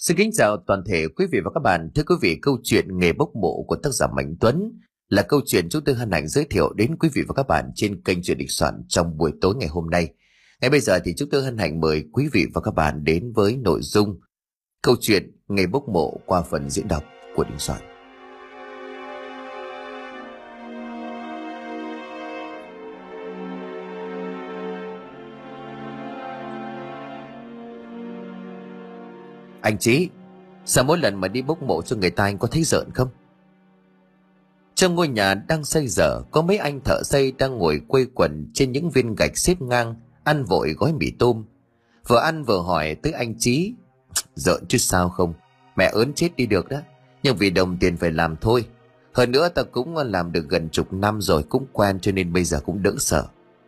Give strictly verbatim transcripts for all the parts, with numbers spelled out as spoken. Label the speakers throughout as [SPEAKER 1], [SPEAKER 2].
[SPEAKER 1] Xin kính chào toàn thể quý vị và các bạn. Thưa quý vị, câu chuyện Nghề bốc mộ của tác giả Mạnh Tuấn là câu chuyện chúng tôi hân hạnh giới thiệu đến quý vị và các bạn trên kênh Chuyện Đình Soạn trong buổi tối ngày hôm nay. Ngay bây giờ thì chúng tôi hân hạnh mời quý vị và các bạn đến với nội dung câu chuyện Nghề bốc mộ qua phần diễn đọc của Đình Soạn. Anh Chí, sao mỗi lần mà đi bốc mộ cho người ta anh có thấy rợn không? Trong ngôi nhà đang xây dở, có mấy anh thợ xây đang ngồi quây quần trên những viên gạch xếp ngang, ăn vội gói mì tôm. Vừa ăn vừa hỏi tới anh Chí. Rợn chứ sao không, mẹ ớn chết đi được đó, nhưng vì đồng tiền phải làm thôi. Hơn nữa ta cũng làm được gần chục năm rồi, cũng quen cho nên bây giờ cũng đỡ sợ.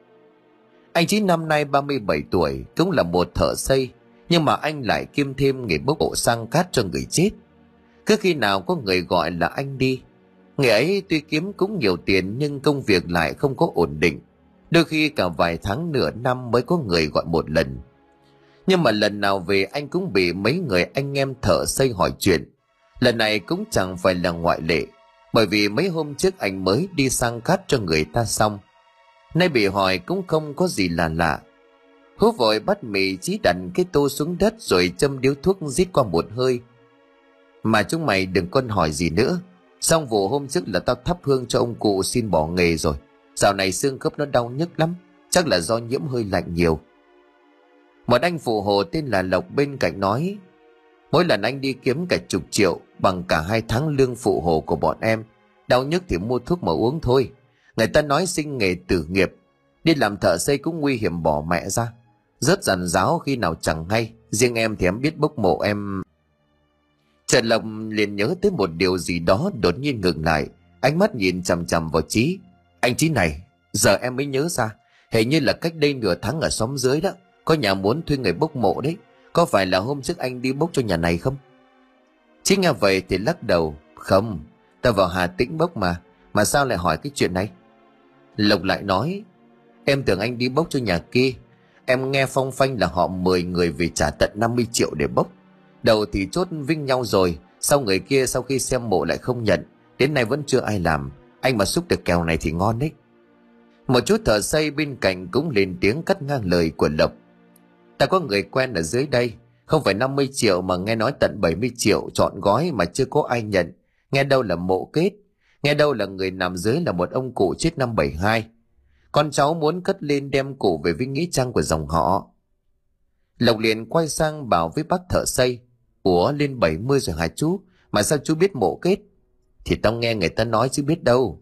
[SPEAKER 1] Anh Chí năm nay ba mươi bảy tuổi, cũng là một thợ xây, nhưng mà anh lại kiêm thêm nghề bốc mộ sang cát cho người chết. Cứ khi nào có người gọi là anh đi. Nghề ấy tuy kiếm cũng nhiều tiền nhưng công việc lại không có ổn định, đôi khi cả vài tháng nửa năm mới có người gọi một lần. Nhưng mà lần nào về anh cũng bị mấy người anh em thợ xây hỏi chuyện. Lần này cũng chẳng phải là ngoại lệ, bởi vì mấy hôm trước anh mới đi sang cát cho người ta xong. Nay bị hỏi cũng không có gì là lạ. Hú vội bắt mì Chí đặt cái tô xuống đất rồi châm điếu thuốc rít qua một hơi. Mà chúng mày đừng con hỏi gì nữa. Xong vụ hôm trước là tao thắp hương cho ông cụ xin bỏ nghề rồi. Dạo này xương khớp nó đau nhức lắm, chắc là do nhiễm hơi lạnh nhiều. Một anh phụ hồ tên là Lộc bên cạnh nói, mỗi lần anh đi kiếm cả chục triệu bằng cả hai tháng lương phụ hồ của bọn em. Đau nhức thì mua thuốc mà uống thôi. Người ta nói sinh nghề tử nghiệp, đi làm thợ xây cũng nguy hiểm bỏ mẹ ra. Rất dằn giáo khi nào chẳng hay. Riêng em thì em biết bốc mộ em. Trần Lộc liền nhớ tới một điều gì đó, đột nhiên ngừng lại, ánh mắt nhìn chằm chằm vào Chí. Anh Chí này, giờ em mới nhớ ra, hình như là cách đây nửa tháng ở xóm dưới đó có nhà muốn thuê người bốc mộ đấy. Có phải là hôm trước anh đi bốc cho nhà này không? Chí nghe vậy thì lắc đầu. Không, ta vào Hà Tĩnh bốc mà. Mà sao lại hỏi cái chuyện này? Lộc lại nói, em tưởng anh đi bốc cho nhà kia. Em nghe phong phanh là họ mười người về trả tận năm mươi triệu để bốc. Đầu thì chốt vinh nhau rồi, sau người kia sau khi xem mộ lại không nhận, đến nay vẫn chưa ai làm. Anh mà xúc được kèo này thì ngon đấy. Một chút thợ xây bên cạnh cũng lên tiếng cắt ngang lời của Lộc. Ta có người quen ở dưới đây, không phải năm mươi triệu mà nghe nói tận bảy mươi triệu trọn gói mà chưa có ai nhận. Nghe đâu là mộ kết, nghe đâu là người nằm dưới là một ông cụ chết năm bảy hai. Con cháu muốn cất lên đem cụ về với nghĩa trang của dòng họ. Lộc liền quay sang bảo với bác thợ xây, ủa lên bảy mươi rồi hả chú, mà sao chú biết mộ kết? Thì tao nghe người ta nói chứ biết đâu.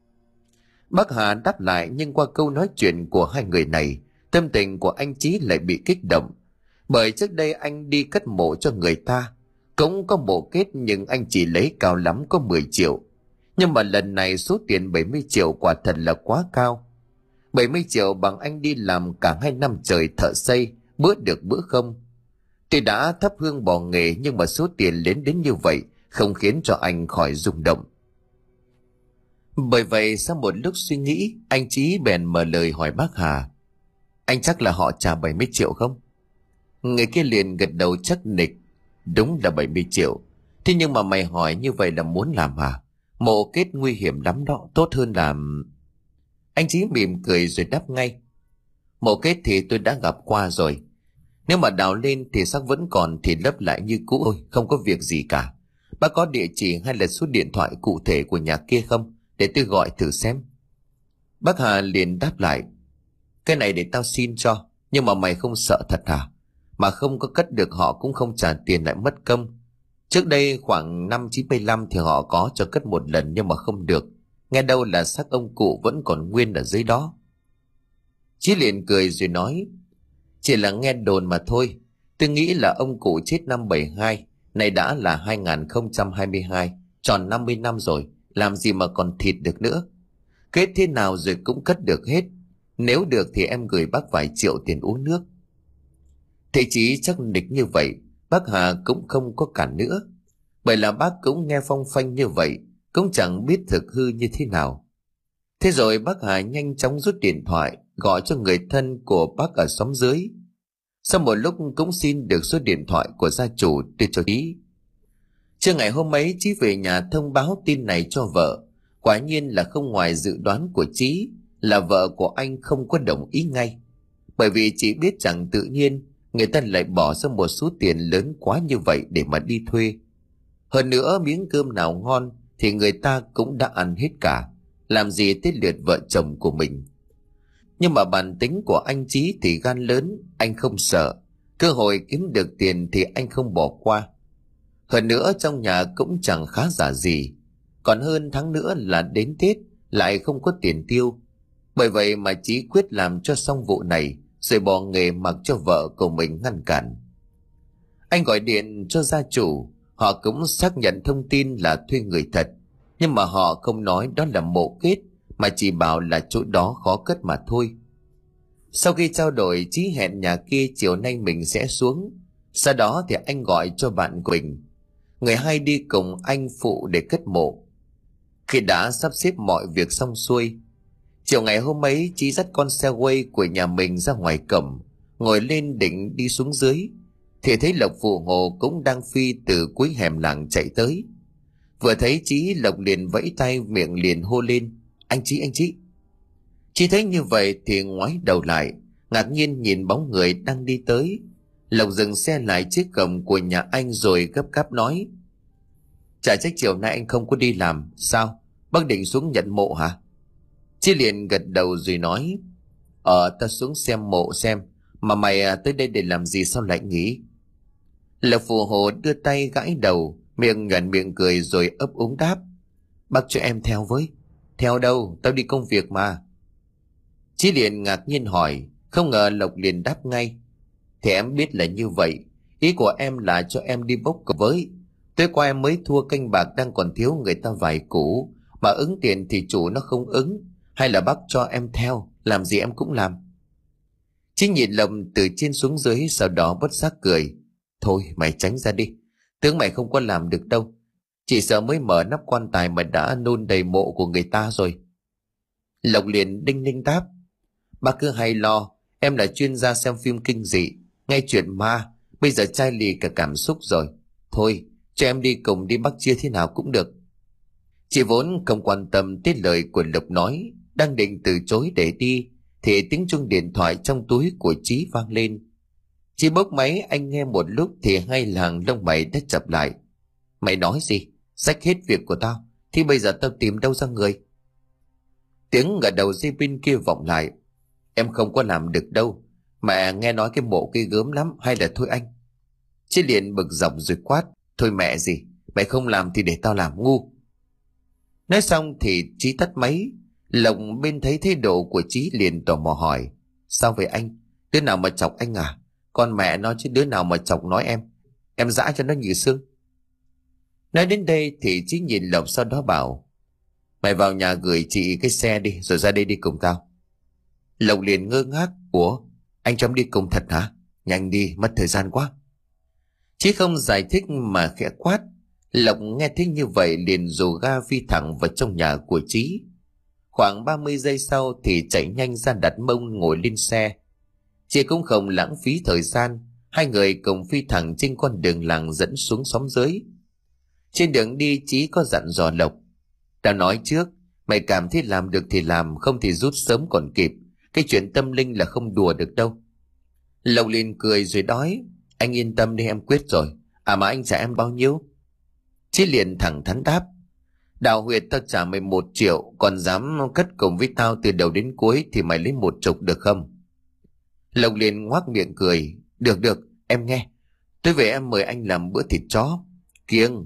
[SPEAKER 1] Bác Hà đáp lại, nhưng qua câu nói chuyện của hai người này, tâm tình của anh Chí lại bị kích động. Bởi trước đây anh đi cất mộ cho người ta, cũng có mộ kết nhưng anh chỉ lấy cao lắm có mười triệu. Nhưng mà lần này số tiền bảy mươi triệu quả thật là quá cao. bảy mươi triệu bằng anh đi làm cả hai năm trời thợ xây, bữa được bữa không. Tuy đã thắp hương bỏ nghề nhưng mà số tiền lớn đến như vậy không khiến cho anh khỏi rung động. Bởi vậy sau một lúc suy nghĩ, anh Chí bèn mở lời hỏi bác Hà, anh chắc là họ trả bảy mươi triệu không? Người kia liền gật đầu chắc nịch, đúng là bảy mươi triệu. Thế nhưng mà mày hỏi như vậy là muốn làm hả? Mộ kết nguy hiểm lắm đó, tốt hơn là... Anh Chí mỉm cười rồi đáp ngay, mộ kết thì tôi đã gặp qua rồi. Nếu mà đào lên thì xác vẫn còn thì lấp lại như cũ thôi, không có việc gì cả. Bác có địa chỉ hay là số điện thoại cụ thể của nhà kia không, để tôi gọi thử xem? Bác Hà liền đáp lại, cái này để tao xin cho, nhưng mà mày không sợ thật hả? Mà không có cất được họ cũng không trả tiền lại mất công. Trước đây khoảng năm chín mươi lăm thì họ có cho cất một lần nhưng mà không được. Nghe đâu là xác ông cụ vẫn còn nguyên ở dưới đó. Chí liền cười rồi nói, chỉ là nghe đồn mà thôi. Tôi nghĩ là ông cụ chết năm bảy hai, này đã là hai không hai hai, tròn năm mươi năm rồi, làm gì mà còn thịt được nữa. Kết thế nào rồi cũng cất được hết. Nếu được thì em gửi bác vài triệu tiền uống nước. Thế Chí chắc nịch như vậy, bác Hà cũng không có cản nữa. Bởi là bác cũng nghe phong phanh như vậy, cũng chẳng biết thực hư như thế nào. Thế rồi bác Hà nhanh chóng rút điện thoại, gọi cho người thân của bác ở xóm dưới. Sau một lúc cũng xin được số điện thoại của gia chủ đưa cho Chí. Trưa ngày hôm ấy, Chí về nhà thông báo tin này cho vợ. Quả nhiên là không ngoài dự đoán của Chí, là vợ của anh không có đồng ý ngay. Bởi vì chị biết rằng tự nhiên người ta lại bỏ ra một số tiền lớn quá như vậy để mà đi thuê. Hơn nữa miếng cơm nào ngon thì người ta cũng đã ăn hết cả, làm gì tới lượt vợ chồng của mình. Nhưng mà bản tính của anh Chí thì gan lớn, anh không sợ. Cơ hội kiếm được tiền thì anh không bỏ qua. Hơn nữa trong nhà cũng chẳng khá giả gì. Còn hơn tháng nữa là đến Tết, lại không có tiền tiêu. Bởi vậy mà Chí quyết làm cho xong vụ này, rồi bỏ nghề mặc cho vợ của mình ngăn cản. Anh gọi điện cho gia chủ, họ cũng xác nhận thông tin là thuê người thật. Nhưng mà họ không nói đó là mộ kết, mà chỉ bảo là chỗ đó khó cất mà thôi. Sau khi trao đổi, Chí hẹn nhà kia chiều nay mình sẽ xuống. Sau đó thì anh gọi cho bạn của mình, người hay đi cùng anh phụ để cất mộ. Khi đã sắp xếp mọi việc xong xuôi, chiều ngày hôm ấy, Chí dắt con xe quay của nhà mình ra ngoài cổng, ngồi lên định đi xuống dưới, thì thấy Lộc phụ hồ cũng đang phi từ cuối hẻm làng chạy tới. Vừa thấy Chí, Lộc liền vẫy tay, miệng liền hô lên: Anh Chí, anh Chí. Chí thấy như vậy thì ngoái đầu lại, ngạc nhiên nhìn bóng người đang đi tới. Lộc dừng xe lại trước cổng của nhà anh rồi gấp gáp nói: Chả trách chiều nay anh không có đi làm. Sao, bác định xuống nhận mộ hả? Chí liền gật đầu rồi nói: Ờ, ta xuống xem mộ xem. Mà mày à, tới đây để làm gì sao lại nghỉ? Lộc phù hộ đưa tay gãi đầu, miệng nhoẻn miệng cười rồi ấp úng đáp: Bác cho em theo với. Theo đâu, tao đi công việc mà. Chí liền ngạc nhiên hỏi, không ngờ Lộc liền đáp ngay: Thì em biết là như vậy. Ý của em là cho em đi bốc cờ với. Tối qua em mới thua canh bạc đang còn thiếu người ta vài củ, mà ứng tiền thì chủ nó không ứng. Hay là bác cho em theo, làm gì em cũng làm. Chí nhìn Lộc từ trên xuống dưới, sau đó bất giác cười: Thôi mày tránh ra đi, tướng mày không có làm được đâu. Chỉ sợ mới mở nắp quan tài mà đã nôn đầy mộ của người ta rồi. Lộc liền đinh ninh đáp: Bác cứ hay lo, em là chuyên gia xem phim kinh dị, nghe chuyện ma, bây giờ chai lì cả cảm xúc rồi. Thôi cho em đi cùng đi, bác chia thế nào cũng được. Chị vốn không quan tâm tới lời của Lộc nói, đang định từ chối để đi thì tiếng chuông điện thoại trong túi của Chí vang lên. Chị bốc máy, anh nghe một lúc thì hai làng lông mày đã chập lại. Mày nói gì? Xách hết việc của tao thì bây giờ tao tìm đâu ra người? Tiếng ở đầu dây bên kia vọng lại: Em không có làm được đâu. Mẹ nghe nói cái mộ kia gớm lắm, hay là thôi anh? Chị liền bực dọc rồi quát: Thôi mẹ gì, mày không làm thì để tao làm, ngu. Nói xong thì Chí tắt máy. Lộc bên thấy thái độ của Chí liền tò mò hỏi: Sao vậy anh? Đứa nào mà chọc anh à? Con mẹ nó chứ đứa nào mà chọc nói em. Em dã cho nó như xương. Nói đến đây thì Chí nhìn Lộc, sau đó bảo: Mày vào nhà gửi chị cái xe đi, rồi ra đây đi cùng tao. Lộc liền ngơ ngác: Ủa, anh cho em đi cùng thật hả? Nhanh đi, mất thời gian quá. Chí không giải thích mà khẽ quát. Lộc nghe thấy như vậy liền rồ ga phi thẳng vào trong nhà của Chí. Khoảng ba mươi giây sau thì chạy nhanh ra đặt mông ngồi lên xe. Chị cũng không lãng phí thời gian, hai người cùng phi thẳng trên con đường làng dẫn xuống xóm dưới. Trên đường đi, Chí có dặn dò Lộc: Đã nói trước, mày cảm thấy làm được thì làm, không thì rút sớm còn kịp. Cái chuyện tâm linh là không đùa được đâu. Lộc liền cười rồi nói: Anh yên tâm đi, em quyết rồi. À mà anh trả em bao nhiêu? Chí liền thẳng thắn đáp: Đào huyệt tao trả mày một triệu, còn dám cất cùng với tao từ đầu đến cuối thì mày lấy một chục được không? Lộc liền ngoác miệng cười: Được được, em nghe. Tôi về em mời anh làm bữa thịt chó. Kiêng.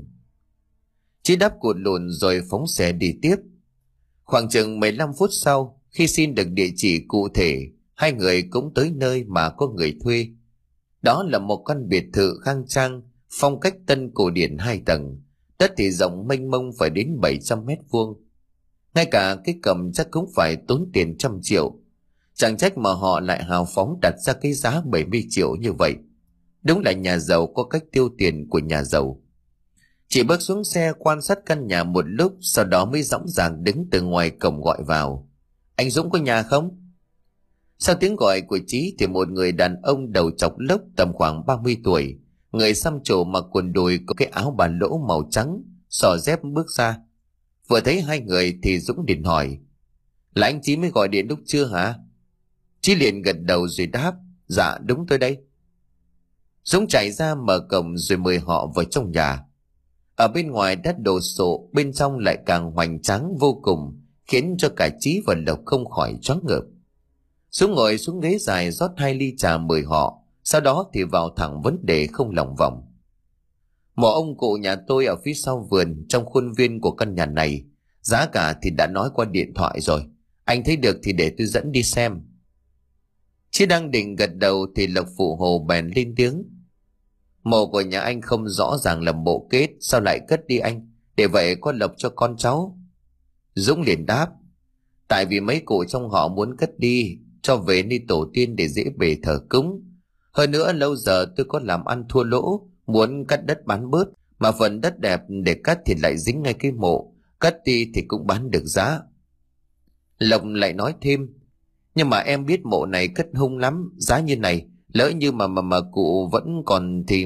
[SPEAKER 1] Chí đáp cụt lùn rồi phóng xe đi tiếp. Khoảng chừng mười lăm phút sau, khi xin được địa chỉ cụ thể, hai người cũng tới nơi mà có người thuê. Đó là một căn biệt thự khang trang, phong cách tân cổ điển hai tầng, đất thì rộng mênh mông phải đến bảy trăm mét vuông. Ngay cả cái cầm chắc cũng phải tốn tiền trăm triệu. Chẳng trách mà họ lại hào phóng đặt ra cái giá bảy mươi triệu như vậy. Đúng là nhà giàu có cách tiêu tiền của nhà giàu. Chị bước xuống xe quan sát căn nhà một lúc, sau đó mới dõng dàng đứng từ ngoài cổng gọi vào: Anh Dũng có nhà không? Sau tiếng gọi của Chí thì một người đàn ông đầu chọc lốc tầm khoảng ba mươi tuổi, người xăm trổ mặc quần đùi có cái áo bà lỗ màu trắng, xỏ dép bước ra. Vừa thấy hai người thì Dũng liền hỏi: là anh Chí mới gọi điện lúc trưa hả? Chí liền gật đầu rồi đáp: dạ đúng tôi đây. Dũng chạy ra mở cổng rồi mời họ vào trong nhà. Ở bên ngoài đất đồ sộ, bên trong lại càng hoành tráng vô cùng, khiến cho cả Chí và Lộc không khỏi choáng ngợp. Dũng ngồi xuống ghế dài rót hai ly trà mời họ, sau đó thì vào thẳng vấn đề không lòng vòng. Mộ ông cụ nhà tôi ở phía sau vườn trong khuôn viên của căn nhà này, giá cả thì đã nói qua điện thoại rồi, anh thấy được thì để tôi dẫn đi xem. Chí đang định gật đầu thì Lộc phụ hồ bèn lên tiếng: mộ của nhà anh không rõ ràng là mộ kết, sao lại cất đi anh, để vậy có lộc cho con cháu. Dũng liền đáp: tại vì mấy cụ trong họ muốn cất đi cho về nơi tổ tiên để dễ bề thờ cúng. Hơn nữa lâu giờ tôi có làm ăn thua lỗ, muốn cắt đất bán bớt, mà phần đất đẹp để cắt thì lại dính ngay cái mộ, cắt đi thì cũng bán được giá. Lộc lại nói thêm: nhưng mà em biết mộ này cất hung lắm, giá như này lỡ như mà mà mà cụ vẫn còn thì...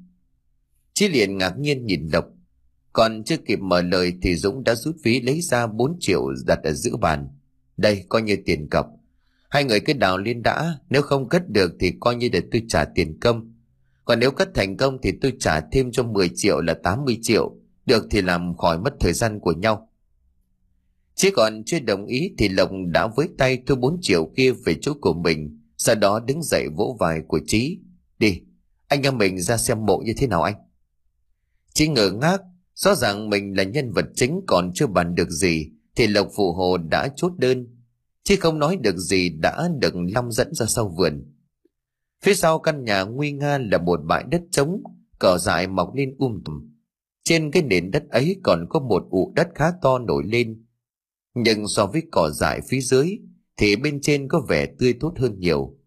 [SPEAKER 1] Chí liền ngạc nhiên nhìn Lộc, còn chưa kịp mở lời thì Dũng đã rút ví lấy ra bốn triệu đặt ở giữa bàn. Đây coi như tiền cọc, hai người cứ đào lên đã, nếu không cất được thì coi như để tôi trả tiền công, còn nếu cất thành công thì tôi trả thêm cho mười triệu là tám mươi triệu, được thì làm khỏi mất thời gian của nhau. Chỉ còn chưa đồng ý thì Lộc đã với tay thu bốn triệu kia về chỗ của mình, sau đó đứng dậy vỗ vai của Chí: đi, anh em mình ra xem mộ như thế nào anh. Chí ngờ ngác, rõ ràng mình là nhân vật chính còn chưa bàn được gì thì Lộc phụ hồ đã chốt đơn. Chí không nói được gì đã được Long dẫn ra sau vườn. Phía sau căn nhà nguy nga là một bãi đất trống, cỏ dại mọc lên um tùm. Trên cái nền đất ấy còn có một ụ đất khá to nổi lên, nhưng so với cỏ dại phía dưới thì bên trên có vẻ tươi tốt hơn nhiều.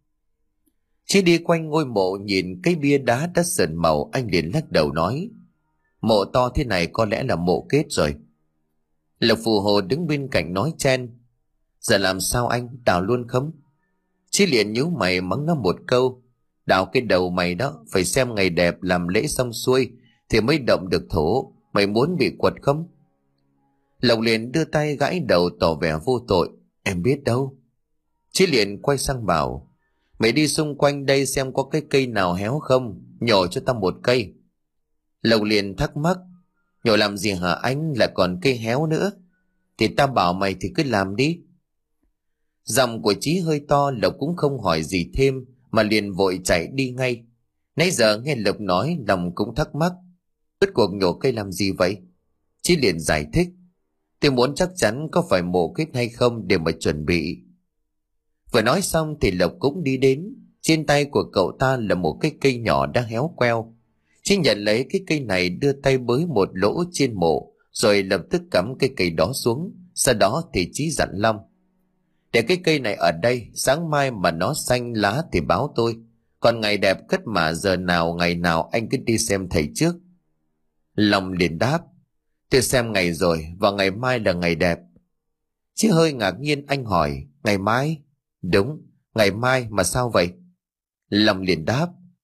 [SPEAKER 1] Chí đi quanh ngôi mộ nhìn cái bia đá đất sần màu, anh liền lắc đầu nói: mộ to thế này có lẽ là mộ kết rồi. Lộc phù hồ đứng bên cạnh nói chen: giờ làm sao anh, đào luôn không? Chí liền nhíu mày mắng nó một câu: đào cái đầu mày đó, phải xem ngày đẹp làm lễ xong xuôi thì mới động được thổ, mày muốn bị quật không? Lộc liền đưa tay gãi đầu tỏ vẻ vô tội: em biết đâu. Chí liền quay sang bảo: mày đi xung quanh đây xem có cái cây nào héo không, nhổ cho tao một cây. Lộc liền thắc mắc: nhổ làm gì hả anh, lại còn cây héo nữa? Thì tao bảo mày thì cứ làm đi. Giọng của Chí hơi to, Lộc cũng không hỏi gì thêm mà liền vội chạy đi ngay. Nãy giờ nghe Lộc nói lòng cũng thắc mắc: rốt cuộc nhổ cây làm gì vậy? Chí liền giải thích: tôi muốn chắc chắn có phải mộ kết hay không để mà chuẩn bị. Vừa nói xong thì Lộc cũng đi đến. Trên tay của cậu ta là một cái cây nhỏ đang héo queo. Chí nhận lấy cái cây này, đưa tay bới một lỗ trên mộ rồi lập tức cắm cái cây đó xuống. Sau đó thì Chí dặn Long: để cái cây này ở đây, sáng mai mà nó xanh lá thì báo tôi, còn ngày đẹp cất mà giờ nào ngày nào anh cứ đi xem thầy trước. Long liền đáp: tôi xem ngày rồi, và ngày mai là ngày đẹp. Chí hơi ngạc nhiên, anh hỏi: ngày mai? Đúng, ngày mai, mà sao vậy? Long liền đáp.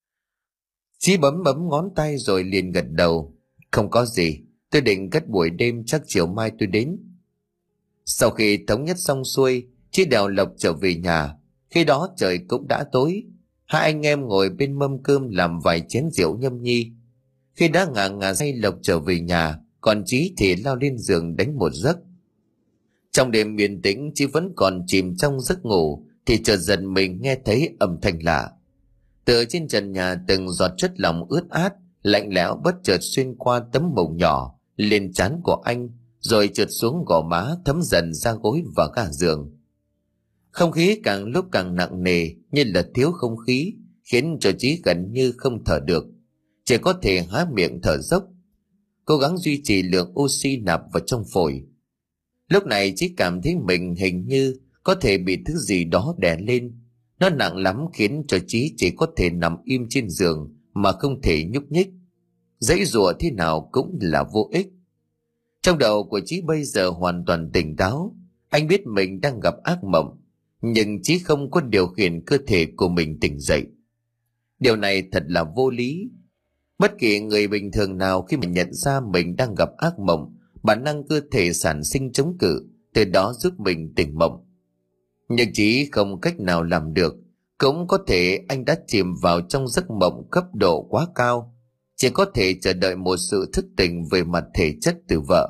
[SPEAKER 1] Chí bấm bấm ngón tay rồi liền gật đầu: không có gì, tôi định cất buổi đêm, chắc chiều mai tôi đến. Sau khi thống nhất xong xuôi, Chí đèo Lộc trở về nhà. Khi đó trời cũng đã tối. Hai anh em ngồi bên mâm cơm làm vài chén rượu nhâm nhi. Khi đã ngả ngả say, Lộc trở về nhà, còn Chí thì lao lên giường đánh một giấc. Trong đêm yên tĩnh, Chí vẫn còn chìm trong giấc ngủ thì chợt giật mình nghe thấy âm thanh lạ. Từ trên trần nhà từng giọt chất lỏng ướt át lạnh lẽo bất chợt xuyên qua tấm mồng nhỏ lên trán của anh, rồi trượt xuống gò má, thấm dần ra gối và cả giường. Không khí càng lúc càng nặng nề, như là thiếu không khí, khiến cho Chí gần như không thở được, chỉ có thể há miệng thở dốc, cố gắng duy trì lượng oxy nạp vào trong phổi. Lúc này Chí cảm thấy mình hình như có thể bị thứ gì đó đè lên. Nó nặng lắm khiến cho Chí chỉ có thể nằm im trên giường mà không thể nhúc nhích. Giãy giụa thế nào cũng là vô ích. Trong đầu của Chí bây giờ hoàn toàn tỉnh táo. Anh biết mình đang gặp ác mộng. nhưng Chí không có điều khiển cơ thể của mình tỉnh dậy. Điều này thật là vô lý. Bất kỳ người bình thường nào khi mà nhận ra mình đang gặp ác mộng, bản năng cơ thể sản sinh chống cự, từ đó giúp mình tỉnh mộng. Nhưng Chí không cách nào làm được. Cũng có thể anh đã chìm vào trong giấc mộng cấp độ quá cao, chỉ có thể chờ đợi một sự thức tỉnh về mặt thể chất từ vợ.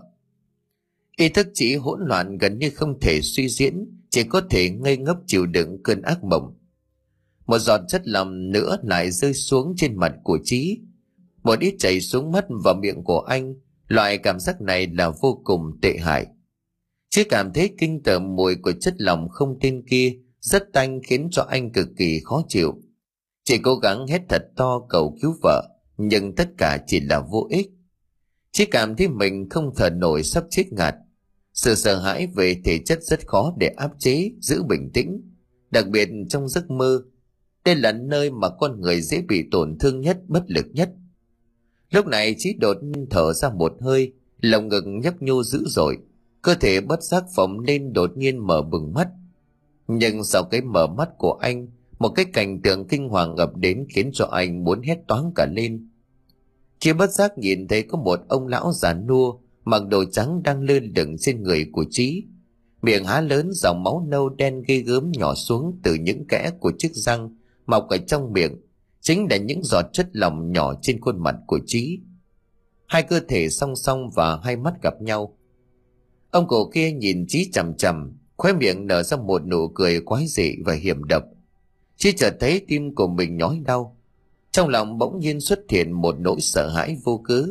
[SPEAKER 1] Ý thức Chí hỗn loạn gần như không thể suy diễn, chỉ có thể ngây ngốc chịu đựng cơn ác mộng. Một giọt chất lỏng nữa lại rơi xuống trên mặt của Chí, một ít chảy xuống mắt và miệng của anh. Loại cảm giác này là vô cùng tệ hại. Chí cảm thấy kinh tởm mùi của chất lỏng không tên kia rất tanh, khiến cho anh cực kỳ khó chịu. Chỉ cố gắng hét thật to cầu cứu vợ, nhưng tất cả chỉ là vô ích. Chí cảm thấy mình không thở nổi, sắp chết ngạt. Sự sợ hãi về thể chất rất khó để áp chế, giữ bình tĩnh, đặc biệt trong giấc mơ. Đây là nơi mà con người dễ bị tổn thương nhất, bất lực nhất. Lúc này Chí đột nhiên thở ra một hơi, lồng ngực nhấp nhô dữ dội, cơ thể bất giác phồng lên, đột nhiên mở bừng mắt. Nhưng sau cái mở mắt của anh, một cái cảnh tượng kinh hoàng ập đến khiến cho anh muốn hét toáng cả lên. Chí bất giác nhìn thấy có một ông lão già nua mặc đồ trắng đang lơ lửng trên người của Chí, miệng há lớn, dòng máu nâu đen ghê gớm nhỏ xuống từ những kẽ của chiếc răng mọc ở trong miệng, chính là những giọt chất lỏng nhỏ trên khuôn mặt của Chí. Hai cơ thể song song và hai mắt gặp nhau. Ông cụ kia nhìn Chí chằm chằm, khóe miệng nở ra một nụ cười quái dị và hiểm độc. Chí chợt thấy tim của mình nhói đau, trong lòng bỗng nhiên xuất hiện một nỗi sợ hãi vô cớ.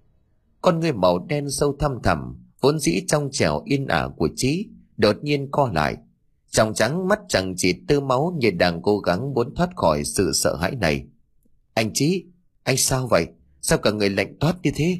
[SPEAKER 1] Con ngươi màu đen sâu thăm thẳm, vốn dĩ trong trẻo yên ả của Chí, đột nhiên co lại, trong trắng mắt chẳng chỉ tơ máu như đang cố gắng muốn thoát khỏi sự sợ hãi này. Anh Chí, anh sao vậy? Sao cả người lạnh toát như thế?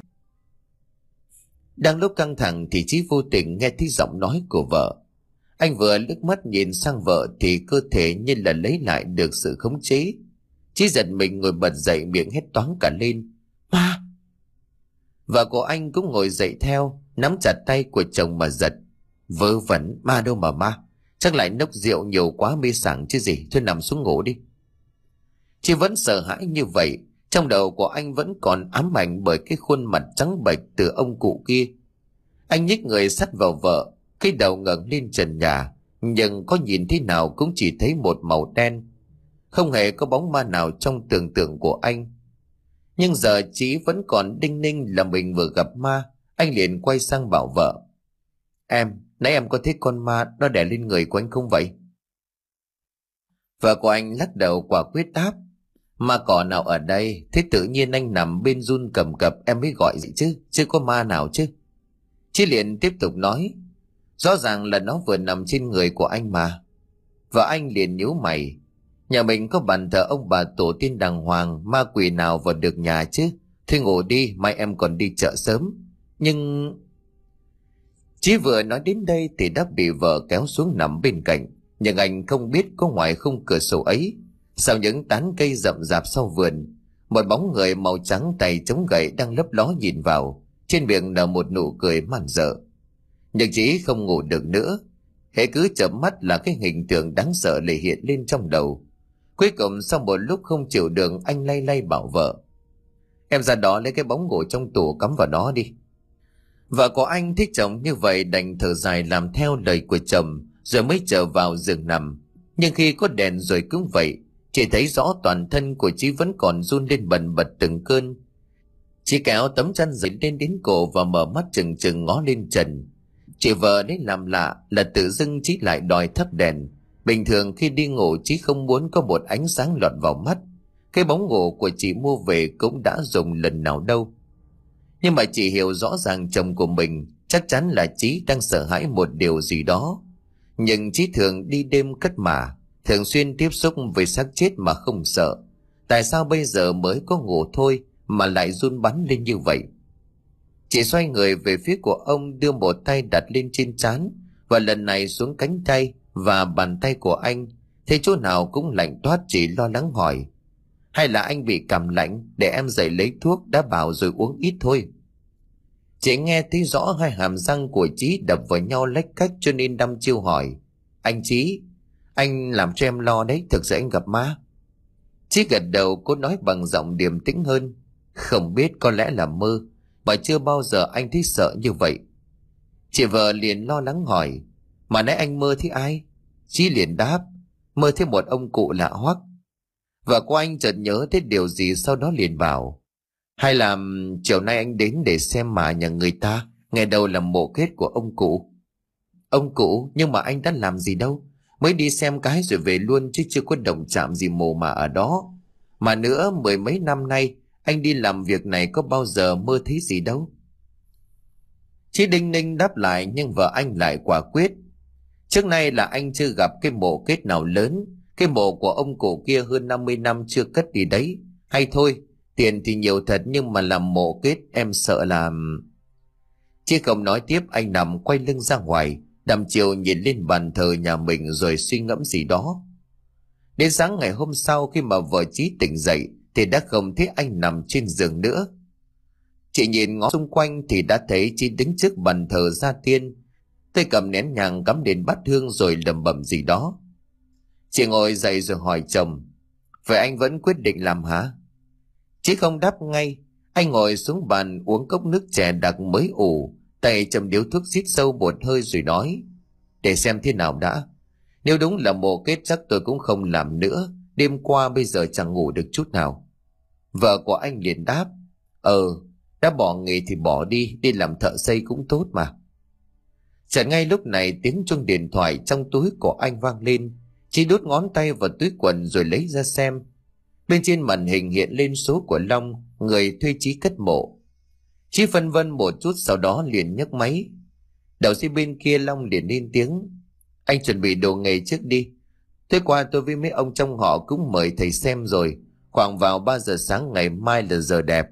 [SPEAKER 1] Đang lúc căng thẳng thì Chí vô tình nghe thấy giọng nói của vợ. Anh vừa liếc mắt nhìn sang vợ thì cơ thể như là lấy lại được sự khống chế. Chí giật mình ngồi bật dậy, miệng hét toáng cả lên. Ma! Vợ của anh cũng ngồi dậy theo, nắm chặt tay của chồng mà giật. Vớ vẩn, ma đâu mà ma, chắc lại nốc rượu nhiều quá mê sảng chứ gì. Thôi nằm xuống ngủ đi. Chí vẫn sợ hãi như vậy, trong đầu của anh vẫn còn ám ảnh bởi cái khuôn mặt trắng bệch từ ông cụ kia. Anh nhích người sát vào vợ, cái đầu ngẩng lên trần nhà, nhưng có nhìn thế nào cũng chỉ thấy một màu đen, không hề có bóng ma nào trong tưởng tượng của anh. Nhưng giờ Chí vẫn còn đinh ninh là mình vừa gặp ma. Anh liền quay sang bảo vợ: Em, nãy em có thấy con ma nó đè lên người của anh không vậy? Vợ của anh lắc đầu quả quyết đáp: Ma cỏ nào ở đây, thế tự nhiên anh nằm bên run cầm cập em mới gọi gì chứ, chứ có ma nào chứ. Chí liền tiếp tục nói: Rõ ràng là nó vừa nằm trên người của anh mà. Vợ anh liền nhíu mày: Nhà mình có bàn thờ ông bà tổ tiên đàng hoàng, ma quỷ nào vào được nhà chứ. Thôi ngủ đi, mai em còn đi chợ sớm. Nhưng... Chí vừa nói đến đây thì đã bị vợ kéo xuống nằm bên cạnh. Nhưng anh không biết có ngoài khung cửa sổ ấy, sau những tán cây rậm rạp sau vườn, một bóng người màu trắng tay chống gậy đang lấp ló nhìn vào, trên miệng nở một nụ cười man dợ. Nhưng Chí không ngủ được nữa. Hễ cứ chợp mắt là cái hình tượng đáng sợ lại hiện lên trong đầu. Cuối cùng sau một lúc không chịu được, anh lay lay bảo vợ: Em ra đó lấy cái bóng ngủ trong tủ cắm vào đó đi. Vợ của anh thích chồng như vậy đành thở dài làm theo lời của chồng, rồi mới trở vào giường nằm. Nhưng khi có đèn rồi cũng vậy, chỉ thấy rõ toàn thân của Chí vẫn còn run lên bần bật từng cơn. Chí kéo tấm chăn dậy lên đến cổ và mở mắt chừng chừng ngó lên trần. Chị vợ đấy làm lạ là tự dưng Chí lại đòi thắp đèn. Bình thường khi đi ngủ Chí không muốn có một ánh sáng lọt vào mắt. Cái bóng ngủ của chị mua về cũng đã dùng lần nào đâu. Nhưng mà chị hiểu rõ ràng chồng của mình, chắc chắn là Chí đang sợ hãi một điều gì đó. Nhưng Chí thường đi đêm cất mả, thường xuyên tiếp xúc với xác chết mà không sợ. Tại sao bây giờ mới có ngủ thôi mà lại run bắn lên như vậy? Chị xoay người về phía của ông, đưa một tay đặt lên trên trán và lần này xuống cánh tay và bàn tay của anh. Thấy chỗ nào cũng lạnh toát, chị lo lắng hỏi: Hay là anh bị cảm lạnh, để em dậy lấy thuốc đã bảo rồi uống ít thôi. Chị nghe thấy rõ hai hàm răng của Chí đập vào nhau lách cách cho nên đăm chiêu hỏi: Anh Chí, Anh làm cho em lo đấy, thực sự anh gặp ma. Chí gật đầu, cô nói bằng giọng điềm tĩnh hơn. Không biết, có lẽ là mơ, mà chưa bao giờ anh thấy sợ như vậy. Chị vợ liền lo lắng hỏi, mà nãy anh mơ thấy ai? Chí liền đáp, mơ thấy một ông cụ lạ hoắc. Vợ của anh chợt nhớ tới điều gì, sau đó liền bảo, hay là chiều nay anh đến để xem mà nhà người ta, nghe đâu là mộ kết của ông cụ. Ông cụ? Nhưng mà anh đã làm gì đâu, mới đi xem cái rồi về luôn chứ chưa có động chạm gì mồ mà ở đó. Mà nữa, mười mấy năm nay anh đi làm việc này có bao giờ mơ thấy gì đâu. Chí đinh ninh đáp lại, nhưng vợ anh lại quả quyết. Trước nay là anh chưa gặp cái mộ kết nào lớn. Cái mộ của ông cụ kia hơn năm mươi năm chưa cất đi đấy. Hay thôi, tiền thì nhiều thật nhưng mà làm mộ kết em sợ làm. Chí không nói tiếp, anh nằm quay lưng ra ngoài, đăm chiều nhìn lên bàn thờ nhà mình rồi suy ngẫm gì đó. Đến sáng ngày hôm sau, khi mà vợ Chí tỉnh dậy thì đã không thấy anh nằm trên giường nữa. Chị nhìn ngó xung quanh thì đã thấy Chí đứng trước bàn thờ gia tiên, tay cầm nén nhang cắm đến bát hương rồi lẩm bẩm gì đó. Chị ngồi dậy rồi hỏi chồng, vậy anh vẫn quyết định làm hả? Chí không đáp ngay, anh ngồi xuống bàn uống cốc nước chè đặc mới ủ, tay châm điếu thuốc rít sâu một hơi rồi nói, để xem thế nào đã. Nếu đúng là mộ kết chắc tôi cũng không làm nữa, đêm qua bây giờ chẳng ngủ được chút nào. Vợ của anh liền đáp, ờ, đã bỏ nghề thì bỏ đi, đi làm thợ xây cũng tốt mà. Chợt ngay lúc này tiếng chuông điện thoại trong túi của anh vang lên. Chí đút ngón tay vào túi quần rồi lấy ra xem. Bên trên màn hình hiện lên số của Long, người thuê Chí cất mộ. Chí phân vân một chút, sau đó liền nhấc máy. Đầu dây bên kia Long liền lên tiếng, anh chuẩn bị đồ nghề trước đi. Tối qua tôi với mấy ông trong họ cũng mời thầy xem rồi, khoảng vào ba giờ sáng ngày mai là giờ đẹp.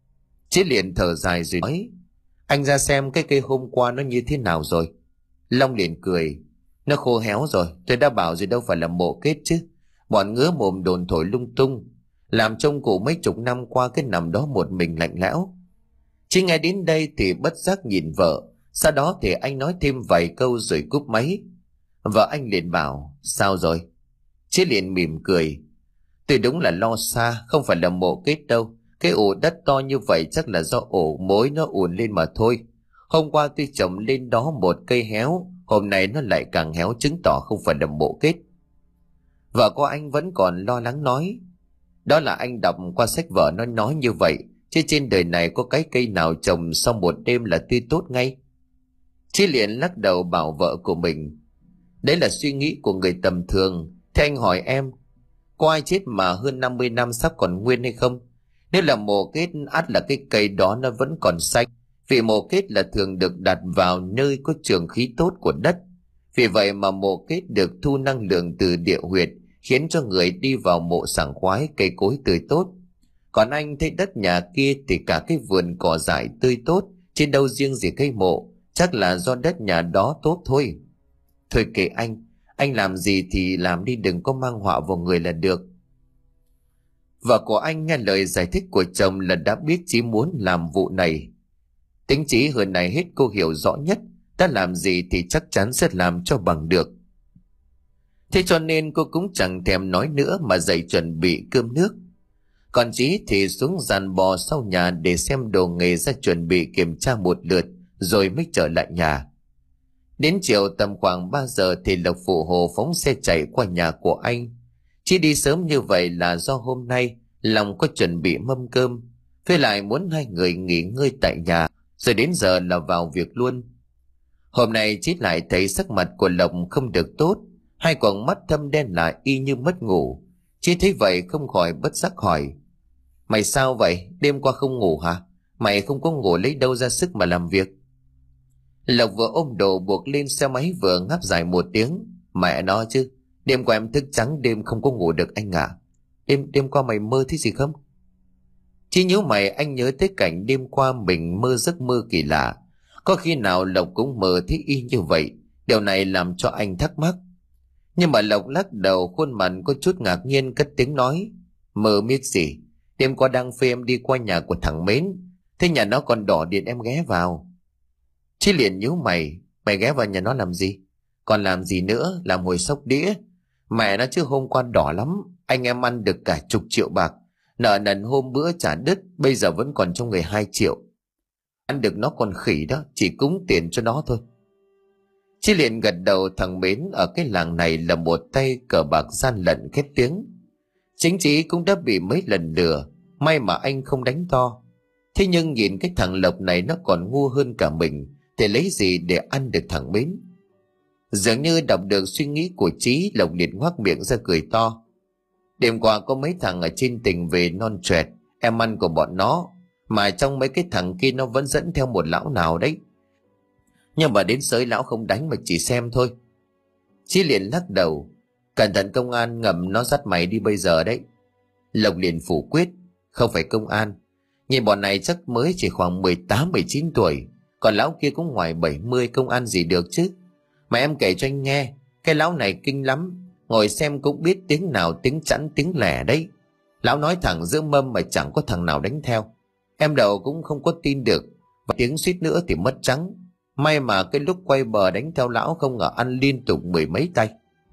[SPEAKER 1] Chí liền thở dài rồi nói, anh ra xem cái cây hôm qua nó như thế nào rồi. Long liền cười, nó khô héo rồi, tôi đã bảo rồi đâu phải là mộ kết chứ. Bọn ngứa mồm đồn thổi lung tung, làm trông cụ mấy chục năm qua cái nằm đó một mình lạnh lẽo. Chỉ nghe đến đây thì bất giác nhìn vợ, sau đó thì anh nói thêm vài câu rồi cúp máy. Vợ anh liền bảo, sao rồi? Chí liền mỉm cười, tôi đúng là lo xa, không phải là mộ kết đâu. Cái ổ đất to như vậy chắc là do ổ mối nó ùn lên mà thôi. Hôm qua tôi trồng lên đó một cây héo, hôm nay nó lại càng héo, chứng tỏ không phải là mộ kết. Vợ của anh vẫn còn lo lắng nói, đó là anh đọc qua sách vở nó nói như vậy, chứ trên đời này có cái cây nào trồng sau một đêm là tươi tốt ngay. Chí liền lắc đầu bảo vợ của mình, đấy là suy nghĩ của người tầm thường. Thế anh hỏi em, có ai chết mà hơn năm mươi năm sắp còn nguyên hay không? Nếu là mộ kết, ắt là cái cây đó nó vẫn còn xanh. Vì mộ kết là thường được đặt vào nơi có trường khí tốt của đất. Vì vậy mà mộ kết được thu năng lượng từ địa huyệt, khiến cho người đi vào mộ sảng khoái, cây cối tươi tốt. Còn anh thấy đất nhà kia thì cả cái vườn cỏ dại tươi tốt, chứ đâu riêng gì cây mộ, chắc là do đất nhà đó tốt thôi. Thôi kệ anh, anh làm gì thì làm đi, đừng có mang họa vào người là được. Vợ của anh nghe lời giải thích của chồng là đã biết Chí muốn làm vụ này. Tính Chí hơn này hết cô hiểu rõ nhất, đã làm gì thì chắc chắn sẽ làm cho bằng được. Thế cho nên cô cũng chẳng thèm nói nữa mà dậy chuẩn bị cơm nước. Còn Chí thì xuống giàn bò sau nhà để xem đồ nghề ra chuẩn bị kiểm tra một lượt rồi mới trở lại nhà. Đến chiều tầm khoảng ba giờ thì Lộc phụ hồ phóng xe chạy qua nhà của anh. Chí đi sớm như vậy là do hôm nay Long có chuẩn bị mâm cơm, với lại muốn hai người nghỉ ngơi tại nhà rồi đến giờ là vào việc luôn. Hôm nay Chí lại thấy sắc mặt của Lộc không được tốt, hai quầng mắt thâm đen lại y như mất ngủ. Chí thấy vậy không khỏi bất giác hỏi, mày sao vậy, đêm qua không ngủ hả? Mày không có ngủ lấy đâu ra sức mà làm việc? Lộc vừa ôm đồ buộc lên xe máy vừa ngáp dài một tiếng, mẹ nó chứ, đêm qua em thức trắng đêm không có ngủ được anh ạ. À. Đêm đêm qua mày mơ thấy gì không? Chí nhíu mày, anh nhớ tới cảnh đêm qua mình mơ giấc mơ kỳ lạ. Có khi nào Lộc cũng mơ thấy y như vậy? Điều này làm cho anh thắc mắc. Nhưng mà Lộc lắc đầu, khuôn mặt có chút ngạc nhiên, cất tiếng nói, mơ biết gì? Đêm qua đang phê em đi qua nhà của thằng Mến, thế nhà nó còn đỏ điện em ghé vào. Chí liền nhíu mày, mày ghé vào nhà nó làm gì? Còn làm gì nữa, làm hồi sóc đĩa. Mẹ nó chứ hôm qua đỏ lắm, anh em ăn được cả chục triệu bạc. Nợ nần hôm bữa trả đứt, bây giờ vẫn còn trong người hai triệu. Ăn được nó còn khỉ đó, chỉ cúng tiền cho nó thôi. Chí liền gật đầu. Thằng Mến ở cái làng này là một tay cờ bạc gian lận khét tiếng. Chính Chí cũng đã bị mấy lần lừa, may mà anh không đánh to. Thế nhưng nhìn cái thằng Lộc này nó còn ngu hơn cả mình, thì lấy gì để ăn được thằng Mến? Dường như đọc được suy nghĩ của Chí, Lộc liền ngoác miệng ra cười to. Đêm qua có mấy thằng ở trên tỉnh về non choẹt, em ăn của bọn nó, mà trong mấy cái thằng kia nó vẫn dẫn theo một lão nào đấy. Nhưng mà đến sới lão không đánh mà chỉ xem thôi. Chí liền lắc đầu. Cẩn thận công an ngầm nó dắt mày đi bây giờ đấy. Lộc liền phủ quyết. Không phải công an. Nhìn bọn này chắc mới chỉ khoảng mười tám mười chín tuổi. Còn lão kia cũng ngoài bảy mươi, công an gì được chứ. Mà em kể cho anh nghe, cái lão này kinh lắm. Ngồi xem cũng biết tiếng nào tiếng chẵn tiếng lẻ đấy. Lão nói thẳng giữa mâm mà chẳng có thằng nào đánh theo. Em đầu cũng không có tin được. Và tiếng suýt nữa thì mất trắng. May mà cái lúc quay bờ đánh theo lão không ngờ ăn liên tục mười mấy tay.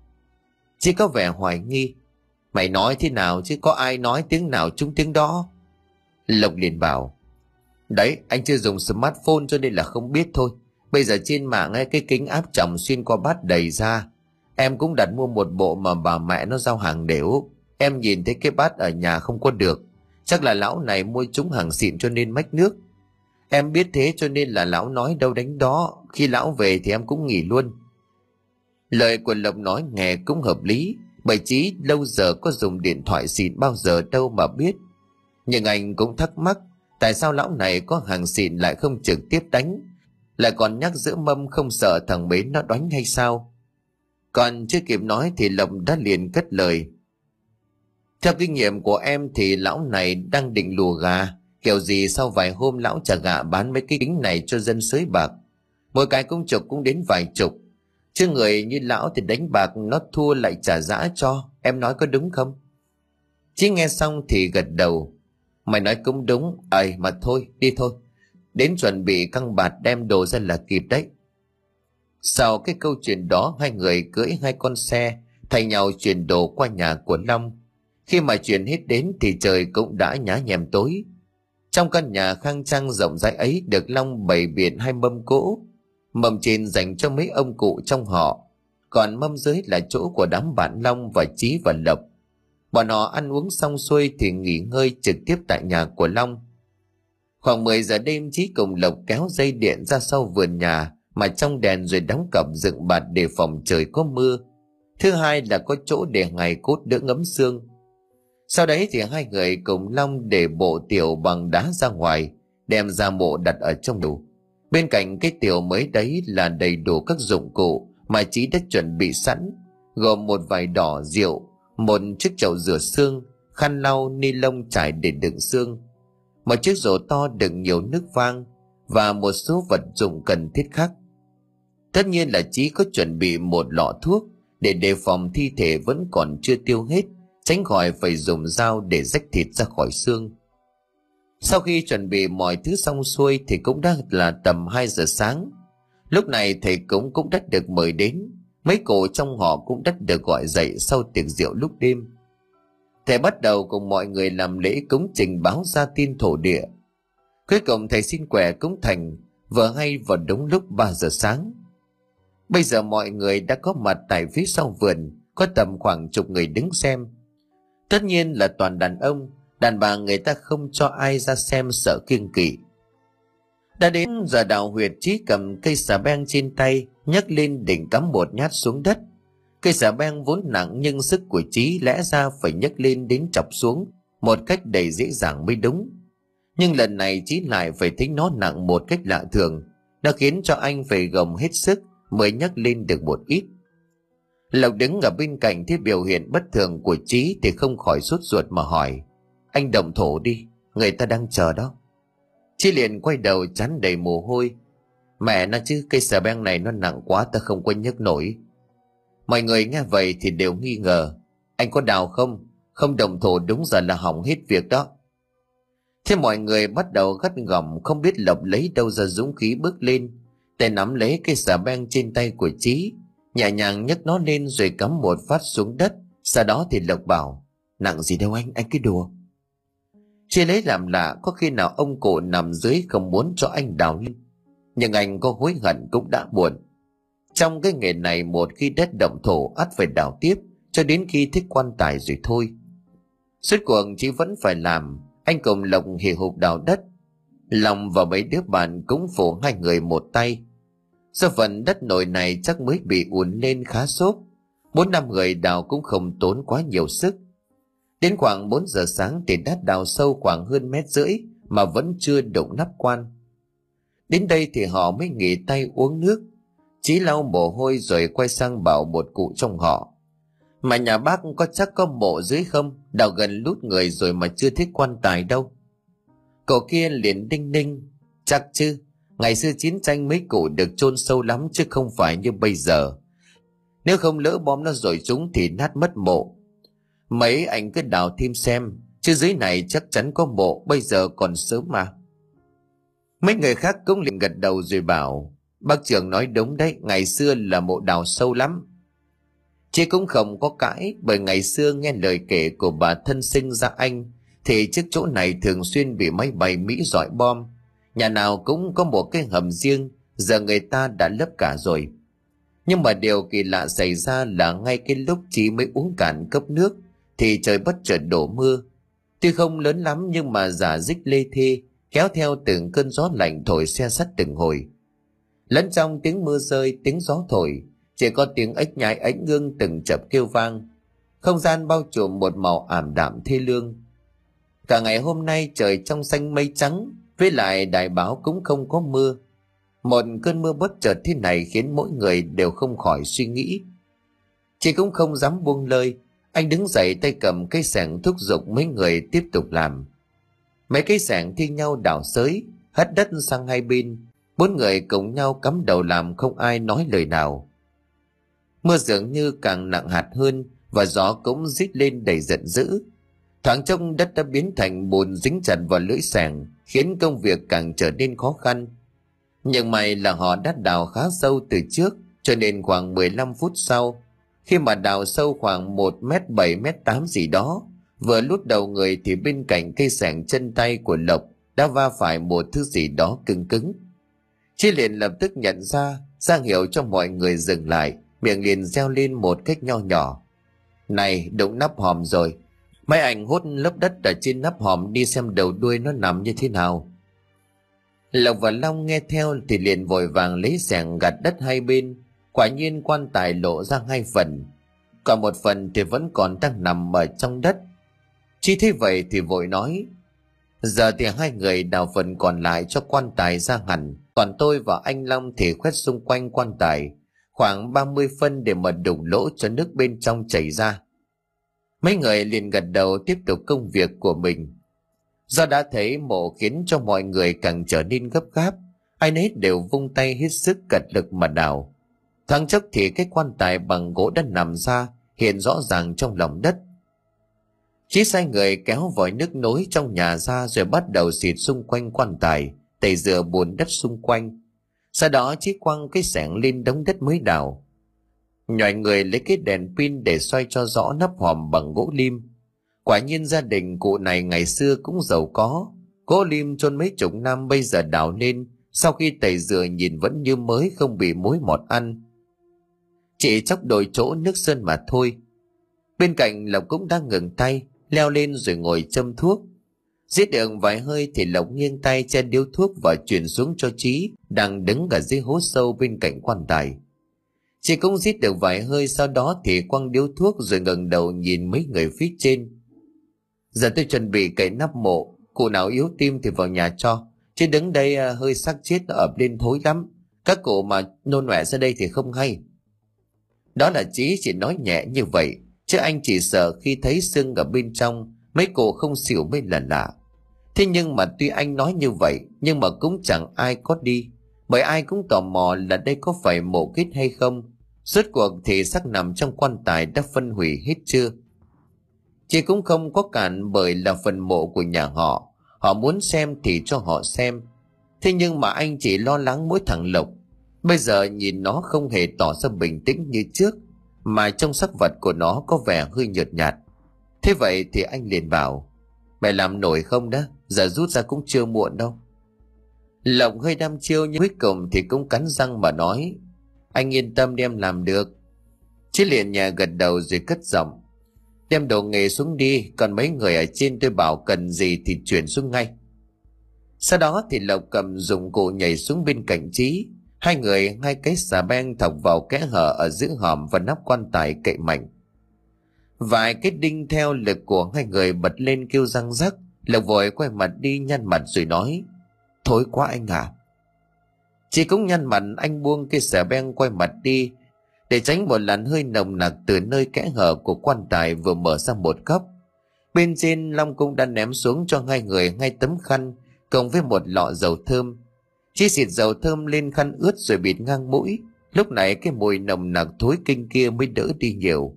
[SPEAKER 1] Chỉ có vẻ hoài nghi. Mày nói thế nào chứ có ai nói tiếng nào trúng tiếng đó? Lộc liền bảo. Đấy, anh chưa dùng smartphone cho nên là không biết thôi. Bây giờ trên mạng ấy, cái kính áp tròng xuyên qua bát đầy ra. Em cũng đặt mua một bộ mà bà mẹ nó giao hàng đều. Em nhìn thấy cái bát ở nhà không có được. Chắc là lão này mua chúng hàng xịn cho nên mách nước. Em biết thế cho nên là lão nói đâu đánh đó. Khi lão về thì em cũng nghỉ luôn. Lời của Lộc nói nghe cũng hợp lý. Bởi Chí lâu giờ có dùng điện thoại xịn bao giờ đâu mà biết. Nhưng anh cũng thắc mắc. Tại sao lão này có hàng xịn lại không trực tiếp đánh, lại còn nhắc giữa mâm không sợ thằng Mến nó đánh hay sao? Còn chưa kịp nói thì Lộc đã liền cất lời. Theo kinh nghiệm của em thì lão này đang định lùa gà. Kiểu gì sau vài hôm lão trả gạ bán mấy cái kính này cho dân sới bạc. Mỗi cái cũng chục cũng đến vài chục. Chứ người như lão thì đánh bạc nó thua lại trả giã cho. Em nói có đúng không? Chí nghe xong thì gật đầu. Mày nói cũng đúng. Ây mà thôi đi thôi. Đến chuẩn bị căng bạt đem đồ ra là kịp đấy. Sau cái câu chuyện đó, hai người cưỡi hai con xe thay nhau chuyển đồ qua nhà của Long. Khi mà chuyển hết đến thì trời cũng đã nhá nhem tối. Trong căn nhà khang trang rộng rãi ấy được Long bày biện hai mâm cỗ. Mâm trên dành cho mấy ông cụ trong họ, còn mâm dưới là chỗ của đám bạn Long và Chí và Lộc. Bọn họ ăn uống xong xuôi thì nghỉ ngơi trực tiếp tại nhà của Long. Khoảng mười giờ đêm, Chí cùng Lộc kéo dây điện ra sau vườn nhà mà trong đèn rồi đóng cọc dựng bạt để phòng trời có mưa. Thứ hai là có chỗ để ngày cốt đỡ ngấm xương. Sau đấy thì hai người cùng Long để bộ tiểu bằng đá ra ngoài, đem ra mộ đặt ở trong đủ. Bên cạnh cái tiểu mới đấy là đầy đủ các dụng cụ mà Chí đã chuẩn bị sẵn, gồm một vài đỏ rượu, một chiếc chậu rửa xương, khăn lau, ni lông trải để đựng xương, một chiếc rổ to đựng nhiều nước vang và một số vật dụng cần thiết khác. Tất nhiên là Chí có chuẩn bị một lọ thuốc để đề phòng thi thể vẫn còn chưa tiêu hết, tránh khỏi phải dùng dao để rách thịt ra khỏi xương. Sau khi chuẩn bị mọi thứ xong xuôi thì cũng đã là tầm hai giờ sáng. Lúc này thầy cúng cũng đã được mời đến, mấy cụ trong họ cũng đã được gọi dậy sau tiệc rượu lúc đêm. Thầy bắt đầu cùng mọi người làm lễ cúng trình báo gia tiên thổ địa. Cuối cùng thầy xin quẻ cúng thành vừa hay vào đúng lúc ba giờ sáng. Bây giờ mọi người đã có mặt tại phía sau vườn, có tầm khoảng chục người đứng xem. Tất nhiên là toàn đàn ông, đàn bà người ta không cho ai ra xem sợ kiêng kỵ. Đã đến giờ đào huyệt, Chí cầm cây xà beng trên tay nhấc lên định cắm một nhát xuống đất. Cây xà beng vốn nặng nhưng sức của Chí lẽ ra phải nhấc lên đến chọc xuống một cách đầy dễ dàng mới đúng. Nhưng lần này Chí lại phải thấy nó nặng một cách lạ thường, nó khiến cho anh phải gồng hết sức mới nhấc lên được một ít. Lộc đứng ở bên cạnh thấy biểu hiện bất thường của Chí thì không khỏi sốt ruột mà hỏi: Anh động thổ đi, người ta đang chờ đó. Chí liền quay đầu trán đầy mồ hôi. Mẹ nó chứ, cây xà beng này nó nặng quá, ta không có nhấc nổi. Mọi người nghe vậy thì đều nghi ngờ: Anh có đào không? Không động thổ đúng giờ là hỏng hết việc đó. Thế mọi người bắt đầu gắt gỏng, không biết Lộc lấy đâu ra dũng khí bước lên, tay nắm lấy cây xà beng trên tay của Chí, nhẹ nhàng nhấc nó lên rồi cắm một phát xuống đất. Sau đó thì Lộc bảo: Nặng gì đâu anh, anh cứ đùa. Chị lấy làm lạ, có khi nào ông cụ nằm dưới không muốn cho anh đào lên. Nhưng anh có hối hận cũng đã muộn. Trong cái nghề này, một khi đất động thổ ắt phải đào tiếp cho đến khi thích quan tài rồi thôi. Suốt cuộc chị vẫn phải làm. Anh cùng Lộc hì hục đào đất. Lòng và mấy đứa bạn cũng phụ hai người một tay. Do phần đất nổi này chắc mới bị ùn lên khá xốp, bốn năm người đào cũng không tốn quá nhiều sức. Đến khoảng bốn giờ sáng thì đã đào sâu khoảng hơn mét rưỡi mà vẫn chưa đụng nắp quan. Đến đây thì họ mới nghỉ tay uống nước. Chí lau mồ hôi rồi quay sang bảo một cụ trong họ: Mà nhà bác có chắc có mộ dưới không? Đào gần lút người rồi mà chưa thấy quan tài đâu. Cậu kia liền đinh ninh: Chắc chứ, ngày xưa chiến tranh mấy cụ được chôn sâu lắm chứ không phải như bây giờ. Nếu không lỡ bom nó rồi chúng thì nát mất mộ. Mấy anh cứ đào thêm xem, chứ dưới này chắc chắn có mộ, bây giờ còn sớm mà. Mấy người khác cũng liền gật đầu rồi bảo: Bác trưởng nói đúng đấy, ngày xưa là mộ đào sâu lắm. Chị cũng không có cãi, bởi ngày xưa nghe lời kể của bà thân sinh ra anh thì trước chỗ này thường xuyên bị máy bay Mỹ rọi bom. Nhà nào cũng có một cái hầm riêng, giờ người ta đã lấp cả rồi. Nhưng mà điều kỳ lạ xảy ra là ngay cái lúc chị mới uống cạn cốc nước thì trời bất chợt đổ mưa. Tuy không lớn lắm nhưng mà rả rích lê thê, kéo theo từng cơn gió lạnh thổi se sắt từng hồi. Lẫn trong tiếng mưa rơi, tiếng gió thổi, chỉ có tiếng ếch nhái ếch ngương từng chập kêu vang. Không gian bao trùm một màu ảm đạm thê lương. Cả ngày hôm nay trời trong xanh mây trắng, với lại đài báo cũng không có mưa. Một cơn mưa bất chợt thế này khiến mỗi người đều không khỏi suy nghĩ. Chị cũng không dám buông lơi. Anh đứng dậy tay cầm cây xẻng thúc giục mấy người tiếp tục làm. Mấy cây xẻng thi nhau đào xới, hất đất sang hai bên. Bốn người cùng nhau cắm đầu làm, không ai nói lời nào. Mưa dường như càng nặng hạt hơn, và gió cũng rít lên đầy giận dữ. Thoáng trông đất đã biến thành bùn dính chặt vào lưỡi xẻng, khiến công việc càng trở nên khó khăn. Nhưng may là họ đã đào khá sâu từ trước, cho nên khoảng mười lăm phút sau, khi mà đào sâu khoảng một mét bảy mét tám gì đó, vừa lút đầu người thì bên cạnh cây xẻng chân tay của Lộc đã va phải một thứ gì đó cứng cứng. Chí liền lập tức nhận ra, ra hiệu cho mọi người dừng lại, miệng liền reo lên một cách nho nhỏ: Này, đụng nắp hòm rồi. Mấy anh hốt lớp đất ở trên nắp hòm đi xem đầu đuôi nó nằm như thế nào. Lộc và Long nghe theo thì liền vội vàng lấy xẻng gặt đất hai bên. Quả nhiên quan tài lộ ra hai phần, còn một phần thì vẫn còn đang nằm ở trong đất. Chí thấy vậy thì vội nói: Giờ thì hai người đào phần còn lại cho quan tài ra hẳn, còn tôi và anh Long thì quét xung quanh quan tài khoảng ba mươi phân để mà đục lỗ cho nước bên trong chảy ra. Mấy người liền gật đầu tiếp tục công việc của mình. Do đã thấy mộ khiến cho mọi người càng trở nên gấp gáp, ai nấy đều vung tay hết sức cật lực mà đào. Thoáng chốc thì cái quan tài bằng gỗ đã nằm ra, hiện rõ ràng trong lòng đất. Chí sai người kéo vòi nước nối trong nhà ra rồi bắt đầu xịt xung quanh quan tài, tẩy rửa bùn đất xung quanh. Sau đó Chí quăng cái xẻng lên đống đất mới đào. Nhòi người lấy cái đèn pin để soi cho rõ nắp hòm bằng gỗ lim. Quả nhiên gia đình cụ này ngày xưa cũng giàu có. Gỗ lim chôn mấy chục năm bây giờ đào lên, sau khi tẩy rửa nhìn vẫn như mới, không bị mối mọt ăn. Chỉ chốc đôi chỗ nước sơn mà thôi. Bên cạnh Lộc cũng đang ngừng tay, leo lên rồi ngồi châm thuốc. Giết được vài hơi thì Lộc nghiêng tay chen điếu thuốc và chuyển xuống cho Chí đang đứng ở dưới hố sâu bên cạnh quan tài. Chị cũng giết được vài hơi, sau đó thì quăng điếu thuốc rồi ngẩng đầu nhìn mấy người phía trên. Giờ tôi chuẩn bị cậy nắp mộ, cụ nào yếu tim thì vào nhà cho, chứ đứng đây hơi xác chết nó ập lên thối lắm. Các cụ mà nôn ọe ra đây thì không hay. Đó là Chí chỉ nói nhẹ như vậy, chứ anh chỉ sợ khi thấy xương ở bên trong, mấy cụ không xỉu mới là lạ. Thế nhưng mà tuy anh nói như vậy, nhưng mà cũng chẳng ai có đi, bởi ai cũng tò mò là đây có phải mộ kết hay không. Rốt cuộc thì xác nằm trong quan tài đã phân hủy hết chưa? Chị cũng không có cản, bởi là phần mộ của nhà họ, họ muốn xem thì cho họ xem. Thế nhưng mà anh chỉ lo lắng mỗi thằng Lộc. Bây giờ nhìn nó không hề tỏ ra bình tĩnh như trước, mà trong sắc vật của nó có vẻ hơi nhợt nhạt. Thế vậy thì anh liền bảo: mày làm nổi không đó, giờ rút ra cũng chưa muộn đâu. Lộc hơi đăm chiêu nhưng cuối cùng thì cũng cắn răng mà nói: anh yên tâm đi, em làm được. Chí liền nhà gật đầu rồi cất giọng: đem đồ nghề xuống đi, còn mấy người ở trên tôi bảo cần gì thì chuyển xuống ngay. Sau đó thì Lộc cầm dụng cụ nhảy xuống bên cạnh Chí. Hai người hai cái xà beng thọc vào kẽ hở ở giữa hòm và nắp quan tài cậy mạnh. Vài cái đinh theo lực của hai người bật lên kêu răng rắc. Lộc vội quay mặt đi nhăn mặt rồi nói: thối quá anh à. Chí cũng nhăn mặt, anh buông cái xà beng quay mặt đi để tránh một làn hơi nồng nặc từ nơi kẽ hở của quan tài vừa mở ra một góc. Bên trên Long cũng đã ném xuống cho hai người hai tấm khăn cộng với một lọ dầu thơm. Chí xịt dầu thơm lên khăn ướt rồi bịt ngang mũi. Lúc này cái mùi nồng nặc thối kinh kia mới đỡ đi nhiều.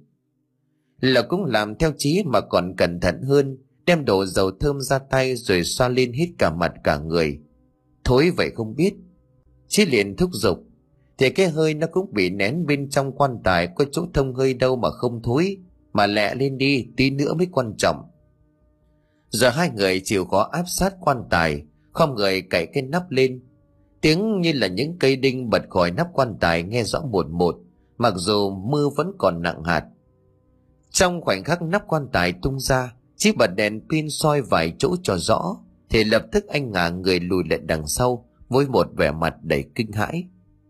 [SPEAKER 1] Lộc cũng làm theo Chí mà còn cẩn thận hơn, đem đổ dầu thơm ra tay rồi xoa lên hết cả mặt cả người. Thối vậy không biết. Chí liền thúc giục: thì cái hơi nó cũng bị nén bên trong quan tài, có chỗ thông hơi đâu mà không thối, mà lẹ lên đi, tí nữa mới quan trọng. Giờ hai người chịu khó áp sát quan tài, không người cậy cái nắp lên. Tiếng như là những cây đinh bật khỏi nắp quan tài nghe rõ một một, mặc dù mưa vẫn còn nặng hạt. Trong khoảnh khắc nắp quan tài tung ra, Chí bật đèn pin soi vài chỗ cho rõ, thì lập tức anh ngả người lùi lại đằng sau với một vẻ mặt đầy kinh hãi.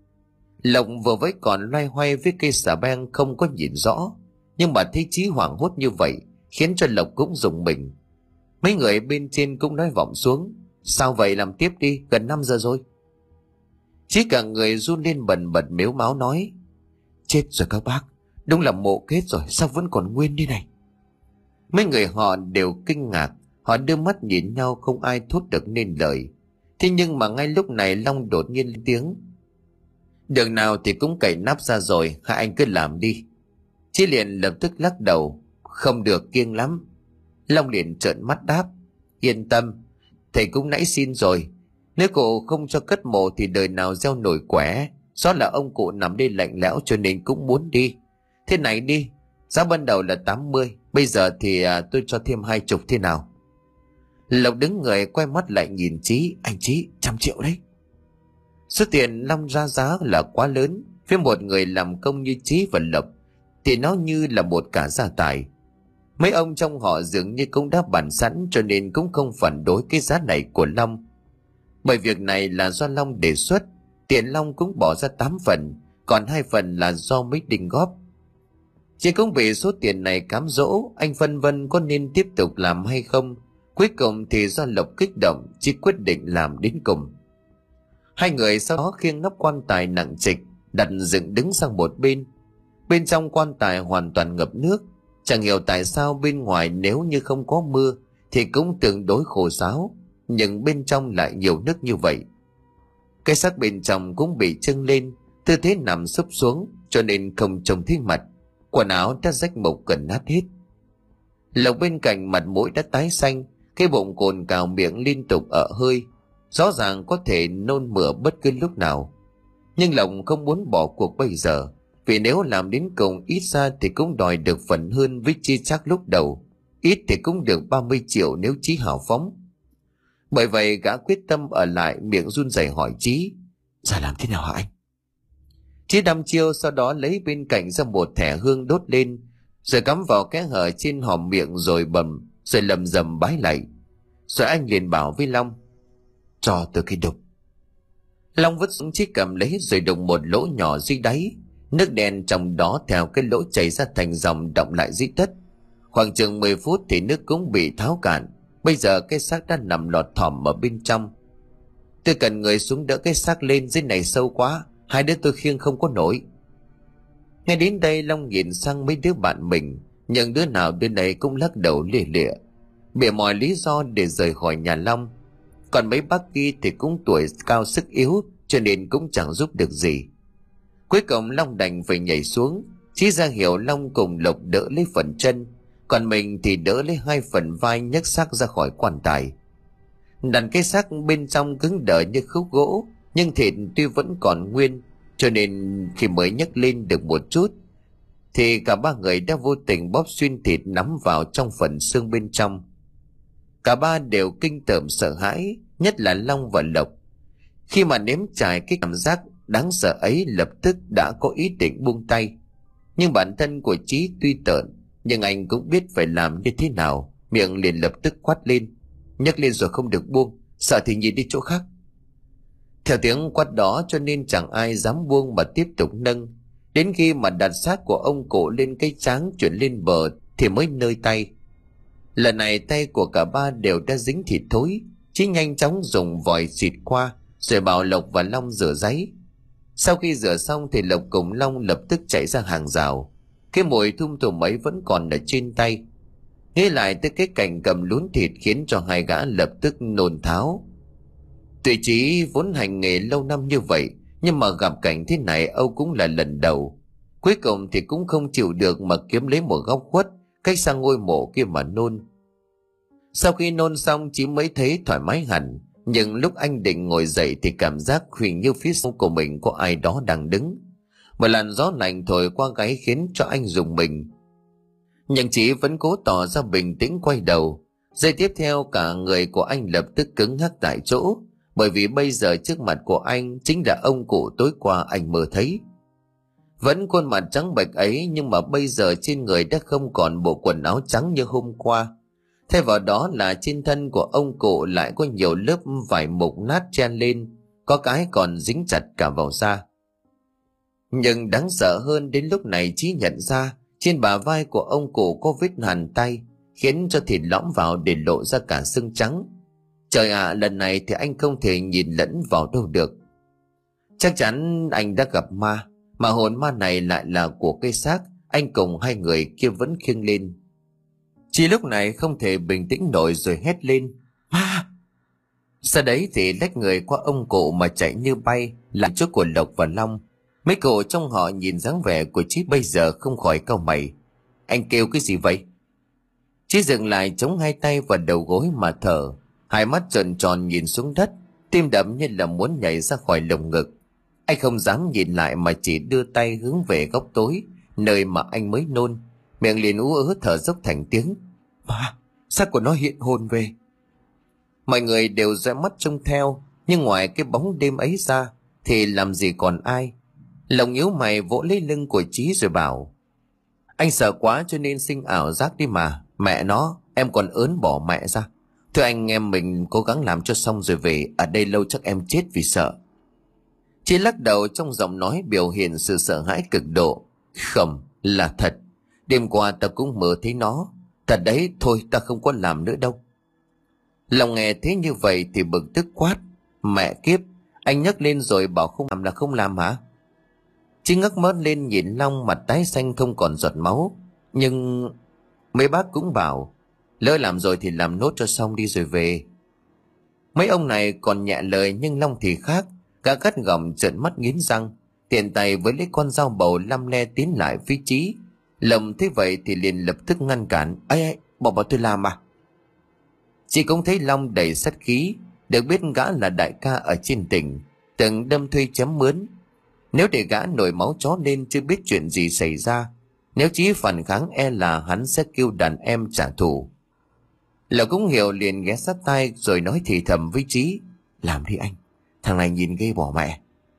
[SPEAKER 1] Lộc vừa mới còn loay hoay với cây xà beng không có nhìn rõ, nhưng mà thấy Chí hoảng hốt như vậy khiến cho Lộc cũng rùng mình. Mấy người bên trên cũng nói vọng xuống: sao vậy, làm tiếp đi, gần năm giờ rồi. Chí cả người run lên bần bật mếu máo nói: chết rồi các bác, đúng là mộ kết rồi, sao vẫn còn nguyên như này. Mấy người họ đều kinh ngạc, họ đưa mắt nhìn nhau không ai thốt được nên lời. Thế nhưng mà ngay lúc này Long đột nhiên lên tiếng: đường nào thì cũng cậy nắp ra rồi, hai anh cứ làm đi. Chí liền lập tức lắc đầu: không được, kiêng lắm. Long liền trợn mắt đáp: yên tâm, thầy cũng nãy xin rồi, nếu cụ không cho cất mộ thì đời nào gieo nổi quẻ. Do là ông cụ nằm đây lạnh lẽo cho nên cũng muốn đi. Thế này đi, giá ban đầu là tám mươi, bây giờ thì à, tôi cho thêm hai chục thế nào? Lộc đứng người quay mắt lại nhìn Chí: anh Chí, trăm triệu đấy. Số tiền Long ra giá là quá lớn, với một người làm công như Chí và Lộc thì nó như là một cả gia tài. Mấy ông trong họ dường như cũng đã bàn sẵn cho nên cũng không phản đối cái giá này của Long. Bởi việc này là do Long đề xuất, tiền Long cũng bỏ ra tám phần, còn hai phần là do mấy đinh góp. Chỉ cũng vì số tiền này cám dỗ, anh phân vân có nên tiếp tục làm hay không. Cuối cùng thì do Lộc kích động, chỉ quyết định làm đến cùng. Hai người sau đó khiêng nắp quan tài nặng trịch đặt dựng đứng sang một bên. Bên trong quan tài hoàn toàn ngập nước. Chẳng hiểu tại sao bên ngoài nếu như không có mưa thì cũng tương đối khô ráo, nhưng bên trong lại nhiều nước như vậy. Cái xác bên trong cũng bị trưng lên, tư thế nằm sấp xuống cho nên không trông thấy mặt. Quần áo đã rách mộc gần nát hết. Lộc bên cạnh mặt mũi đã tái xanh, cái bụng cồn cào, miệng liên tục ợ hơi, rõ ràng có thể nôn mửa bất cứ lúc nào. Nhưng Lộc không muốn bỏ cuộc bây giờ, vì nếu làm đến cùng ít ra thì cũng đòi được phần hơn với Chí chắc lúc đầu, ít thì cũng được ba mươi triệu nếu Chí hào phóng. Bởi vậy gã quyết tâm ở lại, miệng run rẩy hỏi Chí: giờ làm thế nào hả anh? Chí đăm chiêu, sau đó lấy bên cạnh ra một thẻ hương đốt lên, rồi cắm vào kẽ hở trên hòm miệng rồi bầm, rồi lầm rầm bái lạy. Rồi anh liền bảo với Long: cho tôi cái đục. Long vứt xuống chiếc cầm lấy rồi đục một lỗ nhỏ dưới đáy. Nước đen trong đó theo cái lỗ chảy ra thành dòng đọng lại dưới đất. Khoảng chừng mười phút thì nước cũng bị tháo cạn. Bây giờ cái xác đã nằm lọt thỏm ở bên trong. Tôi cần người xuống đỡ cái xác lên, dưới này sâu quá, hai đứa tôi khiêng không có nổi. Ngay đến đây Long nhìn sang mấy đứa bạn mình, nhưng đứa nào đứa này cũng lắc đầu lìa lịa, bịa mọi lý do để rời khỏi nhà Long. Còn mấy bác kia thì cũng tuổi cao sức yếu cho nên cũng chẳng giúp được gì. Cuối cùng Long đành phải nhảy xuống. Chí ra hiệu Long cùng Lộc đỡ lấy phần chân, còn mình thì đỡ lấy hai phần vai nhấc xác ra khỏi quan tài. Đặt cái xác bên trong cứng đờ như khúc gỗ, nhưng thịt tuy vẫn còn nguyên, cho nên khi mới nhấc lên được một chút thì cả ba người đã vô tình bóp xuyên thịt nắm vào trong phần xương bên trong. Cả ba đều kinh tởm sợ hãi, nhất là Long và Lộc. Khi mà nếm trải cái cảm giác đáng sợ ấy, lập tức đã có ý định buông tay. Nhưng bản thân của Chí tuy tợn, nhưng anh cũng biết phải làm như thế nào, miệng liền lập tức quát lên: nhấc lên rồi không được buông, sợ thì nhìn đi chỗ khác. Theo tiếng quát đó cho nên chẳng ai dám buông mà tiếp tục nâng. Đến khi mà đặt xác của ông cụ lên cái tráng chuyển lên bờ thì mới nơi tay. Lần này tay của cả ba đều đã dính thịt thối. Chí nhanh chóng dùng vòi xịt qua rồi bảo Lộc và Long rửa giấy. Sau khi rửa xong thì Lộc cùng Long lập tức chạy ra hàng rào. Cái mùi thum thủm ấy vẫn còn ở trên tay. Nghĩ lại tới cái cảnh cầm lún thịt khiến cho hai gã lập tức nôn tháo. Tuy Chí vốn hành nghề lâu năm như vậy, nhưng mà gặp cảnh thế này Âu cũng là lần đầu. Cuối cùng thì cũng không chịu được mà kiếm lấy một góc khuất cách sang ngôi mộ kia mà nôn. Sau khi nôn xong Chí mới thấy thoải mái hẳn. Nhưng lúc anh định ngồi dậy thì cảm giác hình như phía sau của mình có ai đó đang đứng. Một làn gió lạnh thổi qua gáy khiến cho anh rùng mình. Nhưng Chí vẫn cố tỏ ra bình tĩnh quay đầu. Giây tiếp theo cả người của anh lập tức cứng ngắc tại chỗ. Bởi vì bây giờ trước mặt của anh chính là ông cụ tối qua anh mơ thấy. Vẫn khuôn mặt trắng bệch ấy, nhưng mà bây giờ trên người đã không còn bộ quần áo trắng như hôm qua. Thay vào đó là trên thân của ông cụ lại có nhiều lớp vải mục nát chen lên, có cái còn dính chặt cả vào da. Nhưng đáng sợ hơn đến lúc này Chí nhận ra trên bả vai của ông cụ có vết hằn tay, khiến cho thịt lõm vào để lộ ra cả xương trắng. Trời ạ, à, lần này thì anh không thể nhìn lẫn vào đâu được. Chắc chắn anh đã gặp ma, mà hồn ma này lại là của cái xác anh cùng hai người kia vẫn khiêng lên. Chỉ lúc này không thể bình tĩnh nổi rồi hét lên: ma! Sau đấy thì lách người qua ông cụ mà chạy như bay lại chỗ của Lộc và Long. Mấy cụ trong họ nhìn dáng vẻ của Chí bây giờ không khỏi cau mày. Anh kêu cái gì vậy? Chí dừng lại chống hai tay vào đầu gối mà thở, hai mắt tròn tròn nhìn xuống đất, tim đập như là muốn nhảy ra khỏi lồng ngực. Anh không dám nhìn lại mà chỉ đưa tay hướng về góc tối nơi mà anh mới nôn, miệng liền ú ớ thở dốc thành tiếng: ma! Xác của nó hiện hồn về. Mọi người đều dõi mắt trông theo, nhưng ngoài cái bóng đêm ấy ra thì làm gì còn ai. Lòng nhíu mày vỗ lấy lưng của Chí rồi bảo: anh sợ quá cho nên sinh ảo giác đi mà. Mẹ nó, em còn ớn bỏ mẹ ra. Thưa anh em mình cố gắng làm cho xong rồi về, ở đây lâu chắc em chết vì sợ. Chí lắc đầu trong giọng nói biểu hiện sự sợ hãi cực độ. Không, là thật. Đêm qua ta cũng mơ thấy nó. Thật đấy, thôi ta không có làm nữa đâu. Lòng nghe thế như vậy thì bực tức quát: mẹ kiếp, anh nhấc lên rồi bảo không làm là không làm hả? Chí ngước mắt lên nhìn Long, mặt tái xanh không còn giọt máu. Nhưng mấy bác cũng bảo lỡ làm rồi thì làm nốt cho xong đi rồi về. Mấy ông này còn nhẹ lời, nhưng Long thì khác. Gã gắt gỏng trợn mắt nghiến răng, tiện tay với lấy con dao bầu lăm le tiến lại phía Chí. Lộc thấy vậy thì liền lập tức ngăn cản: ấy ấy, bỏ bỏ tôi làm à? Chị cũng thấy Long đầy sát khí, được biết gã là đại ca ở trên tỉnh, từng đâm thuê chém mướn. Nếu để gã nổi máu chó lên chưa biết chuyện gì xảy ra, nếu Chí phản kháng e là hắn sẽ kêu đàn em trả thù. Lộc cũng hiểu liền ghé sát tai rồi nói thì thầm với Chí: làm đi anh, thằng này nhìn ghê bỏ mẹ.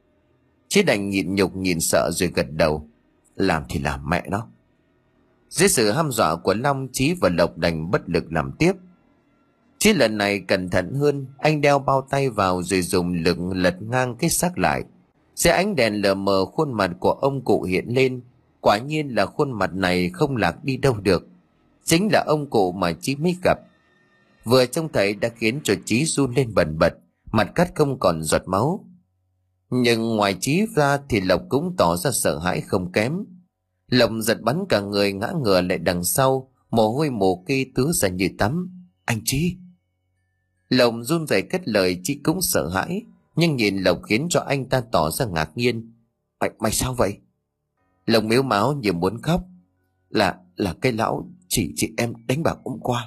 [SPEAKER 1] Chí đành nhịn nhục nhìn sợ rồi gật đầu: làm thì làm mẹ nó. Dưới sự hăm dọa của Long, Chí và Lộc đành bất lực làm tiếp. Chí lần này cẩn thận hơn, anh đeo bao tay vào rồi dùng lực lật ngang cái xác lại. Dưới ánh đèn lờ mờ khuôn mặt của ông cụ hiện lên. Quả nhiên là khuôn mặt này không lạc đi đâu được. Chính là ông cụ mà Chí mới gặp. Vừa trông thấy đã khiến cho Chí run lên bần bật, mặt cắt không còn giọt máu. Nhưng ngoài Chí ra thì Lộc cũng tỏ ra sợ hãi không kém. Lộc giật bắn cả người ngã ngửa lại đằng sau, mồ hôi mồ kê tứa ra như tắm. Anh Chí! Lộc run rẩy cất lời. Chí cũng sợ hãi, nhưng nhìn Lộc khiến cho anh ta tỏ ra ngạc nhiên. Mày, mày sao vậy? Lộc mếu máo như muốn khóc. Là, là cái lão chỉ chị em đánh bạc hôm qua.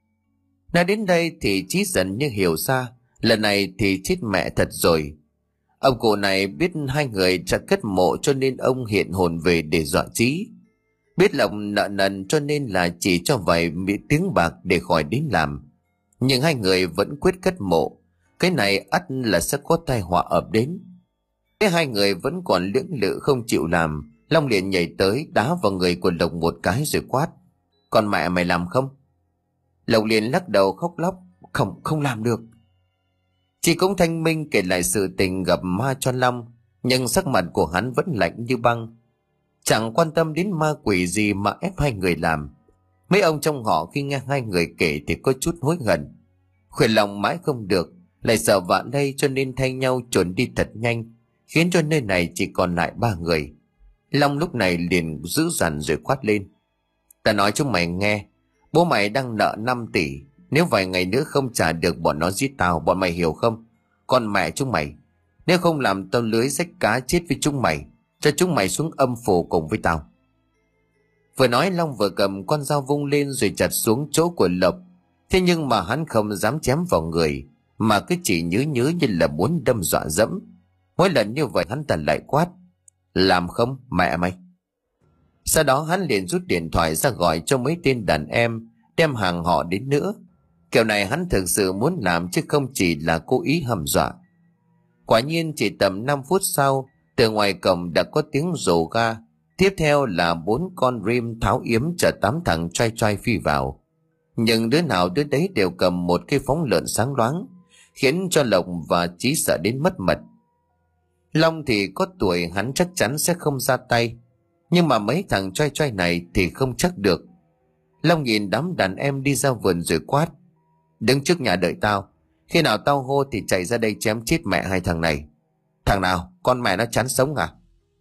[SPEAKER 1] Nói đến đây thì Chí dần như hiểu ra, lần này thì chết mẹ thật rồi. Ông cụ này biết hai người sẽ cất mộ cho nên ông hiện hồn về để dọa Chí. Biết Lộc nợ nần cho nên là chỉ cho vài tiếng bạc để khỏi đến làm. Nhưng hai người vẫn quyết cất mộ. Cái này ắt là sẽ có tai họa ập đến. Thế hai người vẫn còn lưỡng lự không chịu làm. Long liền nhảy tới đá vào người của Lộc một cái rồi quát: "Con mẹ mày làm không?" Lộc liền lắc đầu khóc lóc: Không, không làm được." Chị cũng thanh minh kể lại sự tình gặp ma cho Long, nhưng sắc mặt của hắn vẫn lạnh như băng. Chẳng quan tâm đến ma quỷ gì mà ép hai người làm. Mấy ông trong họ khi nghe hai người kể thì có chút hối hận. Khuyên lòng mãi không được, lại sợ vạ đây cho nên thay nhau trốn đi thật nhanh, khiến cho nơi này chỉ còn lại ba người. Long lúc này liền giữ dằn rồi quát lên: "Ta nói chúng mày nghe, bố mày đang nợ năm tỷ. Nếu vài ngày nữa không trả được bọn nó giết tao, bọn mày hiểu không? Con mẹ chúng mày, nếu không làm tao lưới rách cá chết với chúng mày, cho chúng mày xuống âm phủ cùng với tao." Vừa nói Long vừa cầm con dao vung lên rồi chặt xuống chỗ của Lộc. Thế nhưng mà hắn không dám chém vào người, mà cứ chỉ nhớ nhớ như là muốn đâm dọa dẫm. Mỗi lần như vậy hắn ta lại quát: "Làm không mẹ mày?" Sau đó hắn liền rút điện thoại ra gọi cho mấy tên đàn em đem hàng họ đến nữa. Kiểu này hắn thực sự muốn làm chứ không chỉ là cố ý hăm dọa. Quả nhiên chỉ tầm năm phút sau, từ ngoài cổng đã có tiếng rồ ga. Tiếp theo là bốn con rim tháo yếm chở tám thằng trai trai phi vào. Nhưng đứa nào đứa đấy đều cầm một cái phóng lợn sáng loáng, khiến cho Lộc và Chí sợ đến mất mật. Long thì có tuổi, hắn chắc chắn sẽ không ra tay, nhưng mà mấy thằng trai trai này thì không chắc được. Long nhìn đám đàn em đi ra vườn rồi quát: "Đứng trước nhà đợi tao, khi nào tao hô thì chạy ra đây chém chết mẹ hai thằng này." "Thằng nào? Con mẹ nó chán sống à?"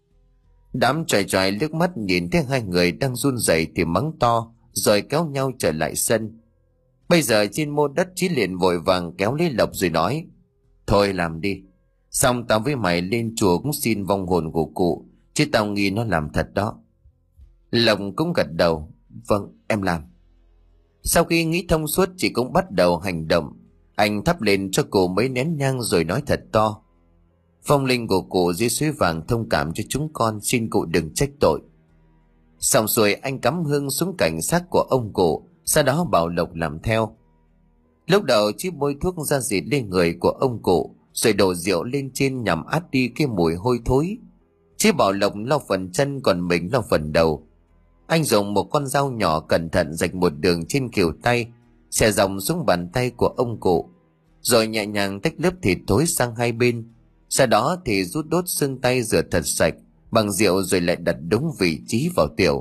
[SPEAKER 1] Đám trai trai liếc mắt nhìn thấy hai người đang run rẩy thì mắng to, rồi kéo nhau trở lại sân. Bây giờ trên mô đất Chí liền vội vàng kéo lấy Lộc rồi nói: "Thôi làm đi, xong tao với mày lên chùa cũng xin vong hồn của cụ, chứ tao nghi nó làm thật đó." Lộc cũng gật đầu: "Vâng, em làm." Sau khi nghĩ thông suốt, chị cũng bắt đầu hành động. Anh thắp lên cho cụ mấy nén nhang rồi nói thật to: "Phong linh của cụ dưới suối vàng thông cảm cho chúng con, xin cụ đừng trách tội." Xong xuôi anh cắm hương xuống cạnh xác của ông cụ, sau đó bảo Lộc làm theo. Lúc đầu chỉ bôi thuốc ra dịt lên người của ông cụ, rồi đổ rượu lên trên nhằm át đi cái mùi hôi thối. Chỉ bảo Lộc lau phần chân, còn mình lau phần đầu. Anh dùng một con dao nhỏ cẩn thận rạch một đường trên khuỷu tay, xẻ dòng xuống bàn tay của ông cụ, rồi nhẹ nhàng tách lớp thịt thối sang hai bên. Sau đó thì rút đốt xương tay rửa thật sạch bằng rượu, rồi lại đặt đúng vị trí vào tiểu.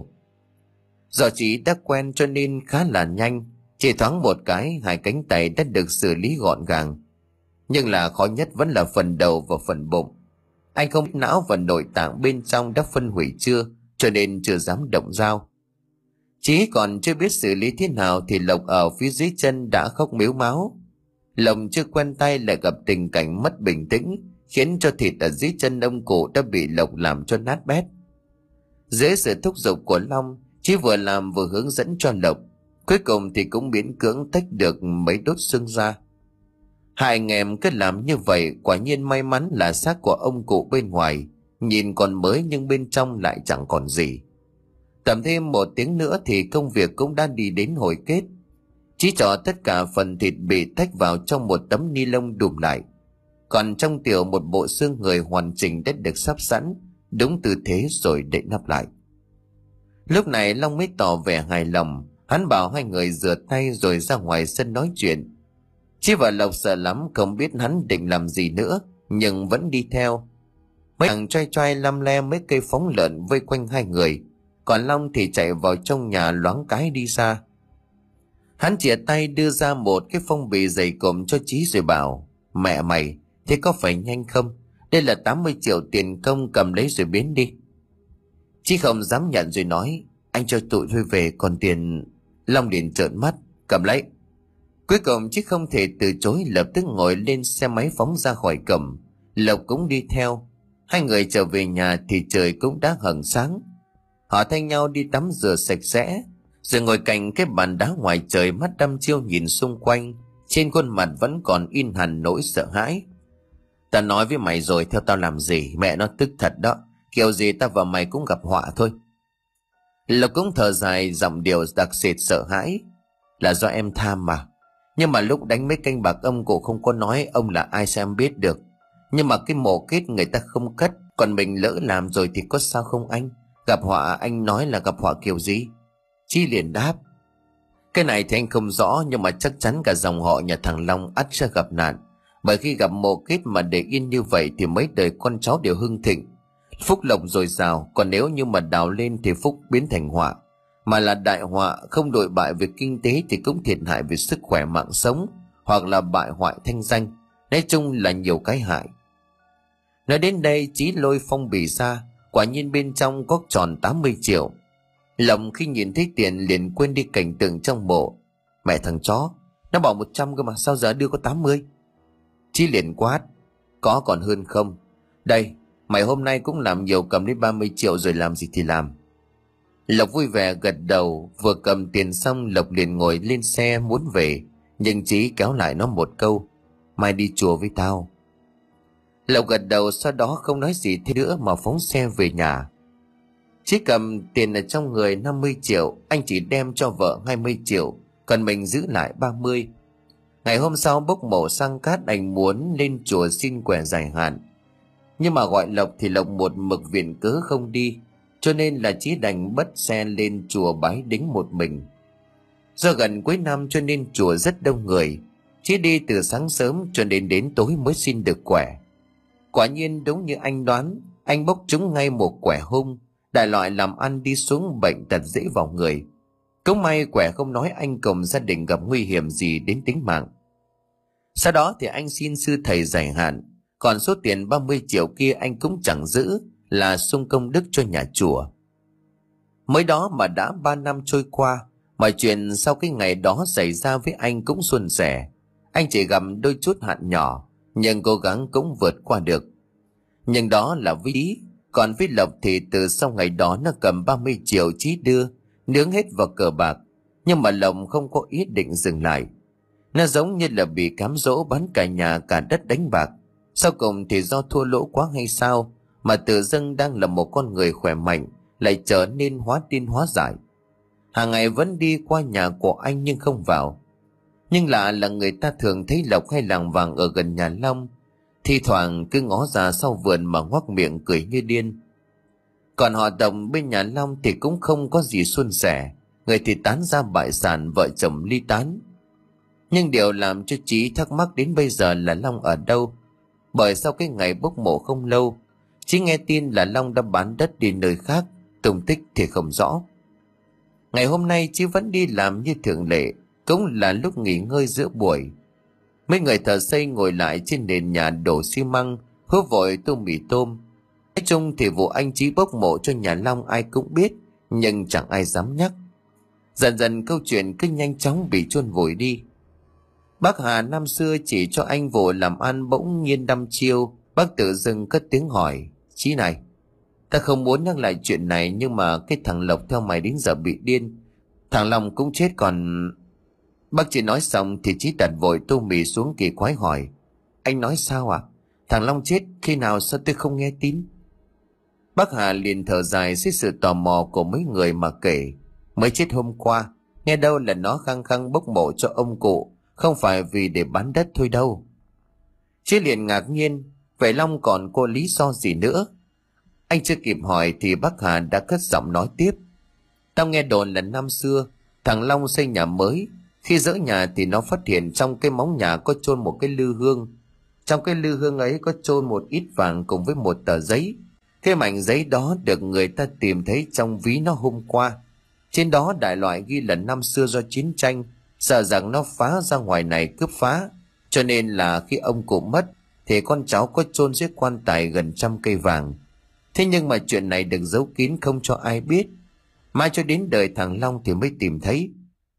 [SPEAKER 1] Do Chí đã quen cho nên khá là nhanh, chỉ thoáng một cái hai cánh tay đã được xử lý gọn gàng. Nhưng là khó nhất vẫn là phần đầu và phần bụng. Anh không biết não và nội tạng bên trong đã phân hủy chưa, cho nên chưa dám động dao. Chí còn chưa biết xử lý thế nào thì Lộc ở phía dưới chân đã khóc mếu máo. Lộc chưa quen tay lại gặp tình cảnh mất bình tĩnh, khiến cho thịt ở dưới chân ông cụ đã bị Lộc làm cho nát bét. Dưới sự thúc giục của Long, Chí vừa làm vừa hướng dẫn cho Lộc, cuối cùng thì cũng miễn cưỡng tách được mấy đốt xương ra. Hai anh em cứ làm như vậy, quả nhiên may mắn là xác của ông cụ bên ngoài nhìn còn mới nhưng bên trong lại chẳng còn gì. Tầm thêm một tiếng nữa thì công việc cũng đã đi đến hồi kết. Chí cho tất cả phần thịt bị tách vào trong một tấm ni lông đùm lại, còn trong tiểu một bộ xương người hoàn chỉnh đã được sắp sẵn đúng tư thế rồi đậy nắp lại. Lúc này Long mới tỏ vẻ hài lòng, hắn bảo hai người rửa tay rồi ra ngoài sân nói chuyện. Chí và Lộc sợ lắm không biết hắn định làm gì nữa, nhưng vẫn đi theo. Mấy thằng trai trai lăm le mấy cây phóng lợn vây quanh hai người, còn Long thì chạy vào trong nhà loáng cái đi ra. Hắn chìa tay đưa ra một cái phong bì dày cộm cho Chí rồi bảo: "Mẹ mày, thế có phải nhanh không? Đây là tám mươi triệu tiền công, cầm lấy rồi biến đi." Chí không dám nhận rồi nói: "Anh cho tụi tôi về, còn tiền..." Long liền trợn mắt: "Cầm lấy." Cuối cùng Chí không thể từ chối, lập tức ngồi lên xe máy phóng ra khỏi cổng. Lộc cũng đi theo. Hai người trở về nhà thì trời cũng đã hửng sáng. Họ thay nhau đi tắm rửa sạch sẽ, rồi ngồi cạnh cái bàn đá ngoài trời, mắt đăm chiêu nhìn xung quanh, trên khuôn mặt vẫn còn in hằn nỗi sợ hãi. Ta nói với mày rồi, theo tao làm gì, mẹ nó tức thật đó. Kiểu gì ta và mày cũng gặp họa thôi. Lộc cũng thở dài, giọng điệu đặc sệt sợ hãi. Là do em tham mà. Nhưng mà lúc đánh mấy canh bạc ông cụ không có nói ông là ai sao em biết được. Nhưng mà cái mộ kết người ta không cất, còn mình lỡ làm rồi thì có sao không anh? Gặp họa anh nói là gặp họa kiểu gì? Chí liền đáp. Cái này thì anh không rõ, nhưng mà chắc chắn cả dòng họ nhà thằng Long ắt sẽ gặp nạn. Bởi khi gặp mộ kết mà để yên như vậy thì mấy đời con cháu đều hưng thịnh, phúc lộc dồi dào. Còn nếu như mà đào lên thì phúc biến thành họa, mà là đại họa, không đội bại về kinh tế thì cũng thiệt hại về sức khỏe mạng sống, hoặc là bại hoại thanh danh. Nói chung là nhiều cái hại. Nói đến đây Chí lôi phong bì ra, quả nhiên bên trong có tròn tám mươi triệu. Lộc khi nhìn thấy tiền liền quên đi cảnh tượng trong mộ. Mẹ thằng chó, nó bảo một trăm cơ mà sao giờ đưa có tám mươi? Chí liền quát. Có còn hơn không? Đây, mày hôm nay cũng làm nhiều, cầm đến ba mươi triệu rồi, làm gì thì làm. Lộc vui vẻ gật đầu. Vừa cầm tiền xong Lộc liền ngồi lên xe muốn về, nhưng Chí kéo lại nó một câu. Mai đi chùa với tao. Lộc gật đầu, sau đó không nói gì thêm nữa mà phóng xe về nhà. Chí cầm tiền ở trong người năm mươi triệu, anh chỉ đem cho vợ hai mươi triệu, còn mình giữ lại ba mươi. Ngày hôm sau bốc mộ sang cát, anh muốn lên chùa xin quẻ dài hạn. Nhưng mà gọi Lộc thì Lộc một mực viện cớ không đi, cho nên là Chí đành bắt xe lên chùa bái đính một mình. Do gần cuối năm cho nên chùa rất đông người. Chí đi từ sáng sớm cho đến đến tối mới xin được quẻ. Quả nhiên đúng như anh đoán, anh bốc trúng ngay một quẻ hung, đại loại làm ăn đi xuống bệnh tật dễ vào người. Cũng may quẻ không nói anh cùng gia đình gặp nguy hiểm gì đến tính mạng. Sau đó thì anh xin sư thầy giải hạn, còn số tiền ba mươi triệu kia anh cũng chẳng giữ, là sung công đức cho nhà chùa. Mới đó mà đã ba năm trôi qua, mọi chuyện sau cái ngày đó xảy ra với anh cũng suôn sẻ. Anh chỉ gặp đôi chút hạn nhỏ, nhưng cố gắng cũng vượt qua được. Nhưng đó là với Chí, còn với Lộc thì từ sau ngày đó nó cầm ba mươi triệu Chí đưa, nướng hết vào cờ bạc. Nhưng mà Lộc không có ý định dừng lại. Nó giống như là bị cám dỗ bán cả nhà cả đất đánh bạc. Sau cùng thì do thua lỗ quá hay sao mà tự dưng đang là một con người khỏe mạnh lại trở nên hóa điên hóa dại. Hàng ngày vẫn đi qua nhà của anh nhưng không vào. Nhưng lạ là người ta thường thấy Lộc hay làng vàng ở gần nhà Long, thi thoảng cứ ngó ra sau vườn mà ngoác miệng cười như điên. Còn họ Đồng bên nhà Long thì cũng không có gì suôn sẻ, người thì tán ra bại sản, vợ chồng ly tán. Nhưng điều làm cho Chí thắc mắc đến bây giờ là Long ở đâu. Bởi sau cái ngày bốc mộ không lâu, Chí nghe tin là Long đã bán đất đi nơi khác, tung tích thì không rõ. Ngày hôm nay Chí vẫn đi làm như thường lệ, cũng là lúc nghỉ ngơi giữa buổi. Mấy người thợ xây ngồi lại trên nền nhà đổ xi măng, hớp vội tô mì tôm. Nói chung thì vụ anh Chí bốc mộ cho nhà Long ai cũng biết, nhưng chẳng ai dám nhắc. Dần dần câu chuyện cứ nhanh chóng bị chôn vùi đi. Bác Hà năm xưa chỉ cho anh vụ làm ăn bỗng nhiên đăm chiêu, bác tự dưng cất tiếng hỏi. Chí này, ta không muốn nhắc lại chuyện này, nhưng mà cái thằng Lộc theo mày đến giờ bị điên. Thằng Long cũng chết còn... Bác chỉ nói xong thì Chí đặt vội tô mì xuống kỳ quái hỏi. Anh nói sao à? Thằng Long chết khi nào, sao tôi không nghe tin? Bác Hà liền thở dài dưới sự tò mò của mấy người mà kể. Mới chết hôm qua, nghe đâu là nó khăng khăng bốc mộ cho ông cụ, không phải vì để bán đất thôi đâu. Chí liền ngạc nhiên, vậy Long còn có lý do gì nữa? Anh chưa kịp hỏi thì bác Hà đã cất giọng nói tiếp. Tao nghe đồn là năm xưa thằng Long xây nhà mới, khi dỡ nhà thì nó phát hiện trong cái móng nhà có chôn một cái lư hương. Trong cái lư hương ấy có chôn một ít vàng cùng với một tờ giấy. Cái mảnh giấy đó được người ta tìm thấy trong ví nó hôm qua. Trên đó đại loại ghi là năm xưa do chiến tranh, sợ rằng nó phá ra ngoài này cướp phá, cho nên là khi ông cụ mất thì con cháu có chôn dưới quan tài gần trăm cây vàng. Thế nhưng mà chuyện này được giấu kín không cho ai biết, mãi cho đến đời thằng Long thì mới tìm thấy.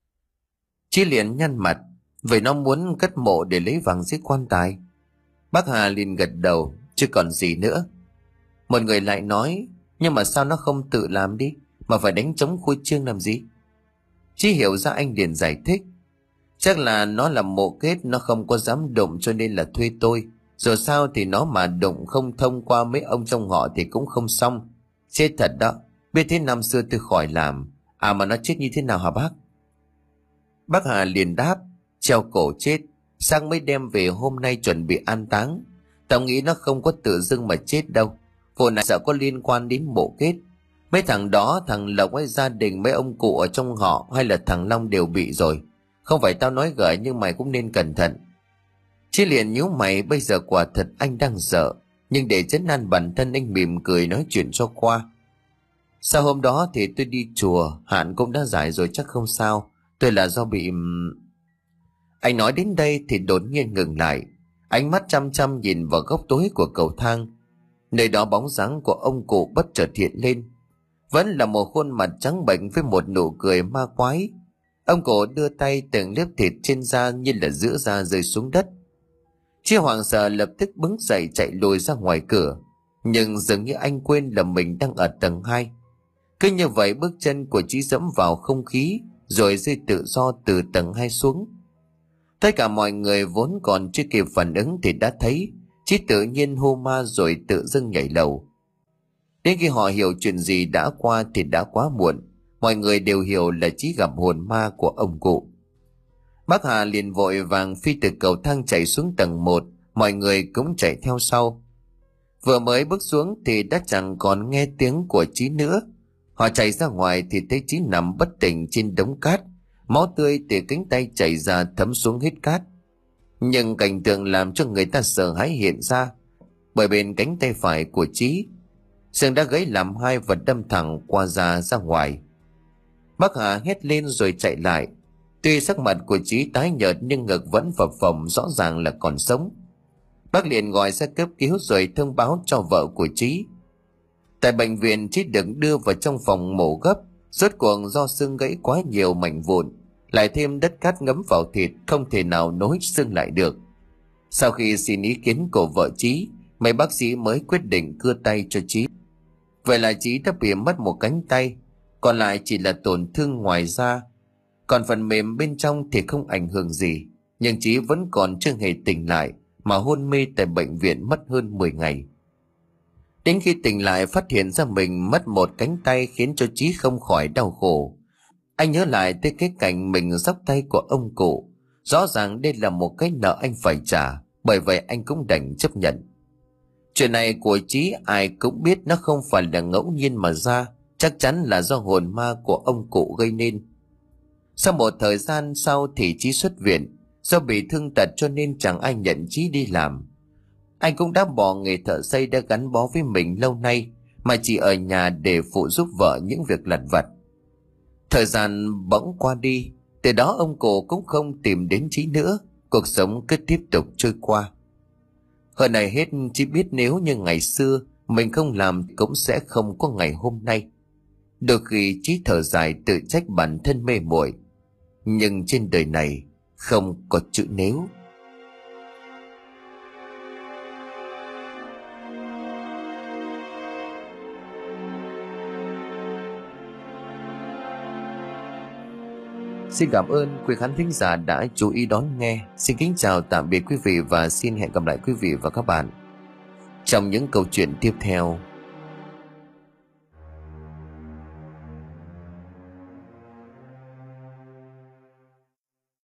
[SPEAKER 1] Chí liền nhăn mặt, vậy nó muốn cất mộ để lấy vàng dưới quan tài? Bác Hà liền gật đầu, chứ còn gì nữa. Một người lại nói, nhưng mà sao nó không tự làm đi, mà phải đánh trống khui chiêng làm gì? Chí hiểu ra anh liền giải thích. Chắc là nó làm mộ kết, nó không có dám động cho nên là thuê tôi. Dù sao thì nó mà đụng không thông qua mấy ông trong họ thì cũng không xong. Chết thật đó, biết thế năm xưa tôi khỏi làm. À mà nó chết như thế nào hả bác? Bác Hà liền đáp, treo cổ chết, sang mới đem về hôm nay chuẩn bị an táng. Tao nghĩ nó không có tự dưng mà chết đâu. Vụ này sợ có liên quan đến mộ kết. Mấy thằng đó, thằng Lộc hay gia đình mấy ông cụ ở trong họ hay là thằng Long đều bị rồi. Không phải tao nói gợi nhưng mày cũng nên cẩn thận. Chí liền nhíu mày, bây giờ quả thật anh đang sợ, nhưng để trấn an bản thân anh mỉm cười nói chuyện cho qua. Sau hôm đó thì tôi đi chùa, hạn cũng đã giải rồi chắc không sao. Tôi là do bị... Anh nói đến đây thì đột nhiên ngừng lại, ánh mắt chăm chăm nhìn vào góc tối của cầu thang. Nơi đó bóng dáng của ông cụ bất chợt hiện lên. Vẫn là một khuôn mặt trắng bệnh với một nụ cười ma quái. Ông cụ đưa tay từng lớp thịt trên da như là giữa da rơi xuống đất. Chí hoảng sợ lập tức bứng dậy chạy lùi ra ngoài cửa. Nhưng dường như anh quên là mình đang ở tầng hai. Cứ như vậy bước chân của Chí dẫm vào không khí rồi rơi tự do từ tầng hai xuống. Tất cả mọi người vốn còn chưa kịp phản ứng thì đã thấy Chí tự nhiên hô ma rồi tự dưng nhảy lầu. Đến khi họ hiểu chuyện gì đã qua thì đã quá muộn. Mọi người đều hiểu là Chí gặp hồn ma của ông cụ. Bác Hà liền vội vàng phi từ cầu thang chạy xuống tầng một, mọi người cũng chạy theo sau. Vừa mới bước xuống thì đã chẳng còn nghe tiếng của Chí nữa. Họ chạy ra ngoài thì thấy Chí nằm bất tỉnh trên đống cát, máu tươi từ cánh tay chảy ra thấm xuống hết cát. Nhưng cảnh tượng làm cho người ta sợ hãi hiện ra, bởi bên cánh tay phải của Chí, xương đã gãy làm hai và đâm thẳng qua da ra ngoài. Bác Hà hét lên rồi chạy lại. Tuy sắc mặt của Chí tái nhợt nhưng ngực vẫn phập phồng, rõ ràng là còn sống. Bác liền gọi xe cấp cứu rồi thông báo cho vợ của Chí. Tại bệnh viện, Chí được đưa vào trong phòng mổ gấp. Rốt cuộc do xương gãy quá nhiều mảnh vụn, lại thêm đất cát ngấm vào thịt, không thể nào nối xương lại được. Sau khi xin ý kiến của vợ Chí, mấy bác sĩ mới quyết định cưa tay cho Chí. Vậy là Chí đã bị mất một cánh tay, còn lại chỉ là tổn thương ngoài da. Còn phần mềm bên trong thì không ảnh hưởng gì, nhưng Chí vẫn còn chưa hề tỉnh lại mà hôn mê tại bệnh viện mất hơn mười ngày. Đến khi tỉnh lại phát hiện ra mình mất một cánh tay khiến cho Chí không khỏi đau khổ. Anh nhớ lại tới cái cảnh mình xóc tay của ông cụ. Rõ ràng đây là một cái nợ anh phải trả, bởi vậy anh cũng đành chấp nhận. Chuyện này của Chí ai cũng biết nó không phải là ngẫu nhiên mà ra, chắc chắn là do hồn ma của ông cụ gây nên. Sau một thời gian sau thì Chí xuất viện. Do bị thương tật cho nên chẳng ai nhận Chí đi làm. Anh cũng đã bỏ nghề thợ xây đã gắn bó với mình lâu nay, mà chỉ ở nhà để phụ giúp vợ những việc lặt vặt. Thời gian bỗng qua đi, từ đó ông cụ cũng không tìm đến Chí nữa. Cuộc sống cứ tiếp tục trôi qua. Hơn này hết, Chí biết nếu như ngày xưa mình không làm cũng sẽ không có ngày hôm nay. Đôi khi Chí thở dài tự trách bản thân mê muội, nhưng trên đời này không có chữ nếu. Xin cảm ơn quý khán thính giả đã chú ý đón nghe. Xin kính chào tạm biệt quý vị và xin hẹn gặp lại quý vị và các bạn trong những câu chuyện tiếp theo.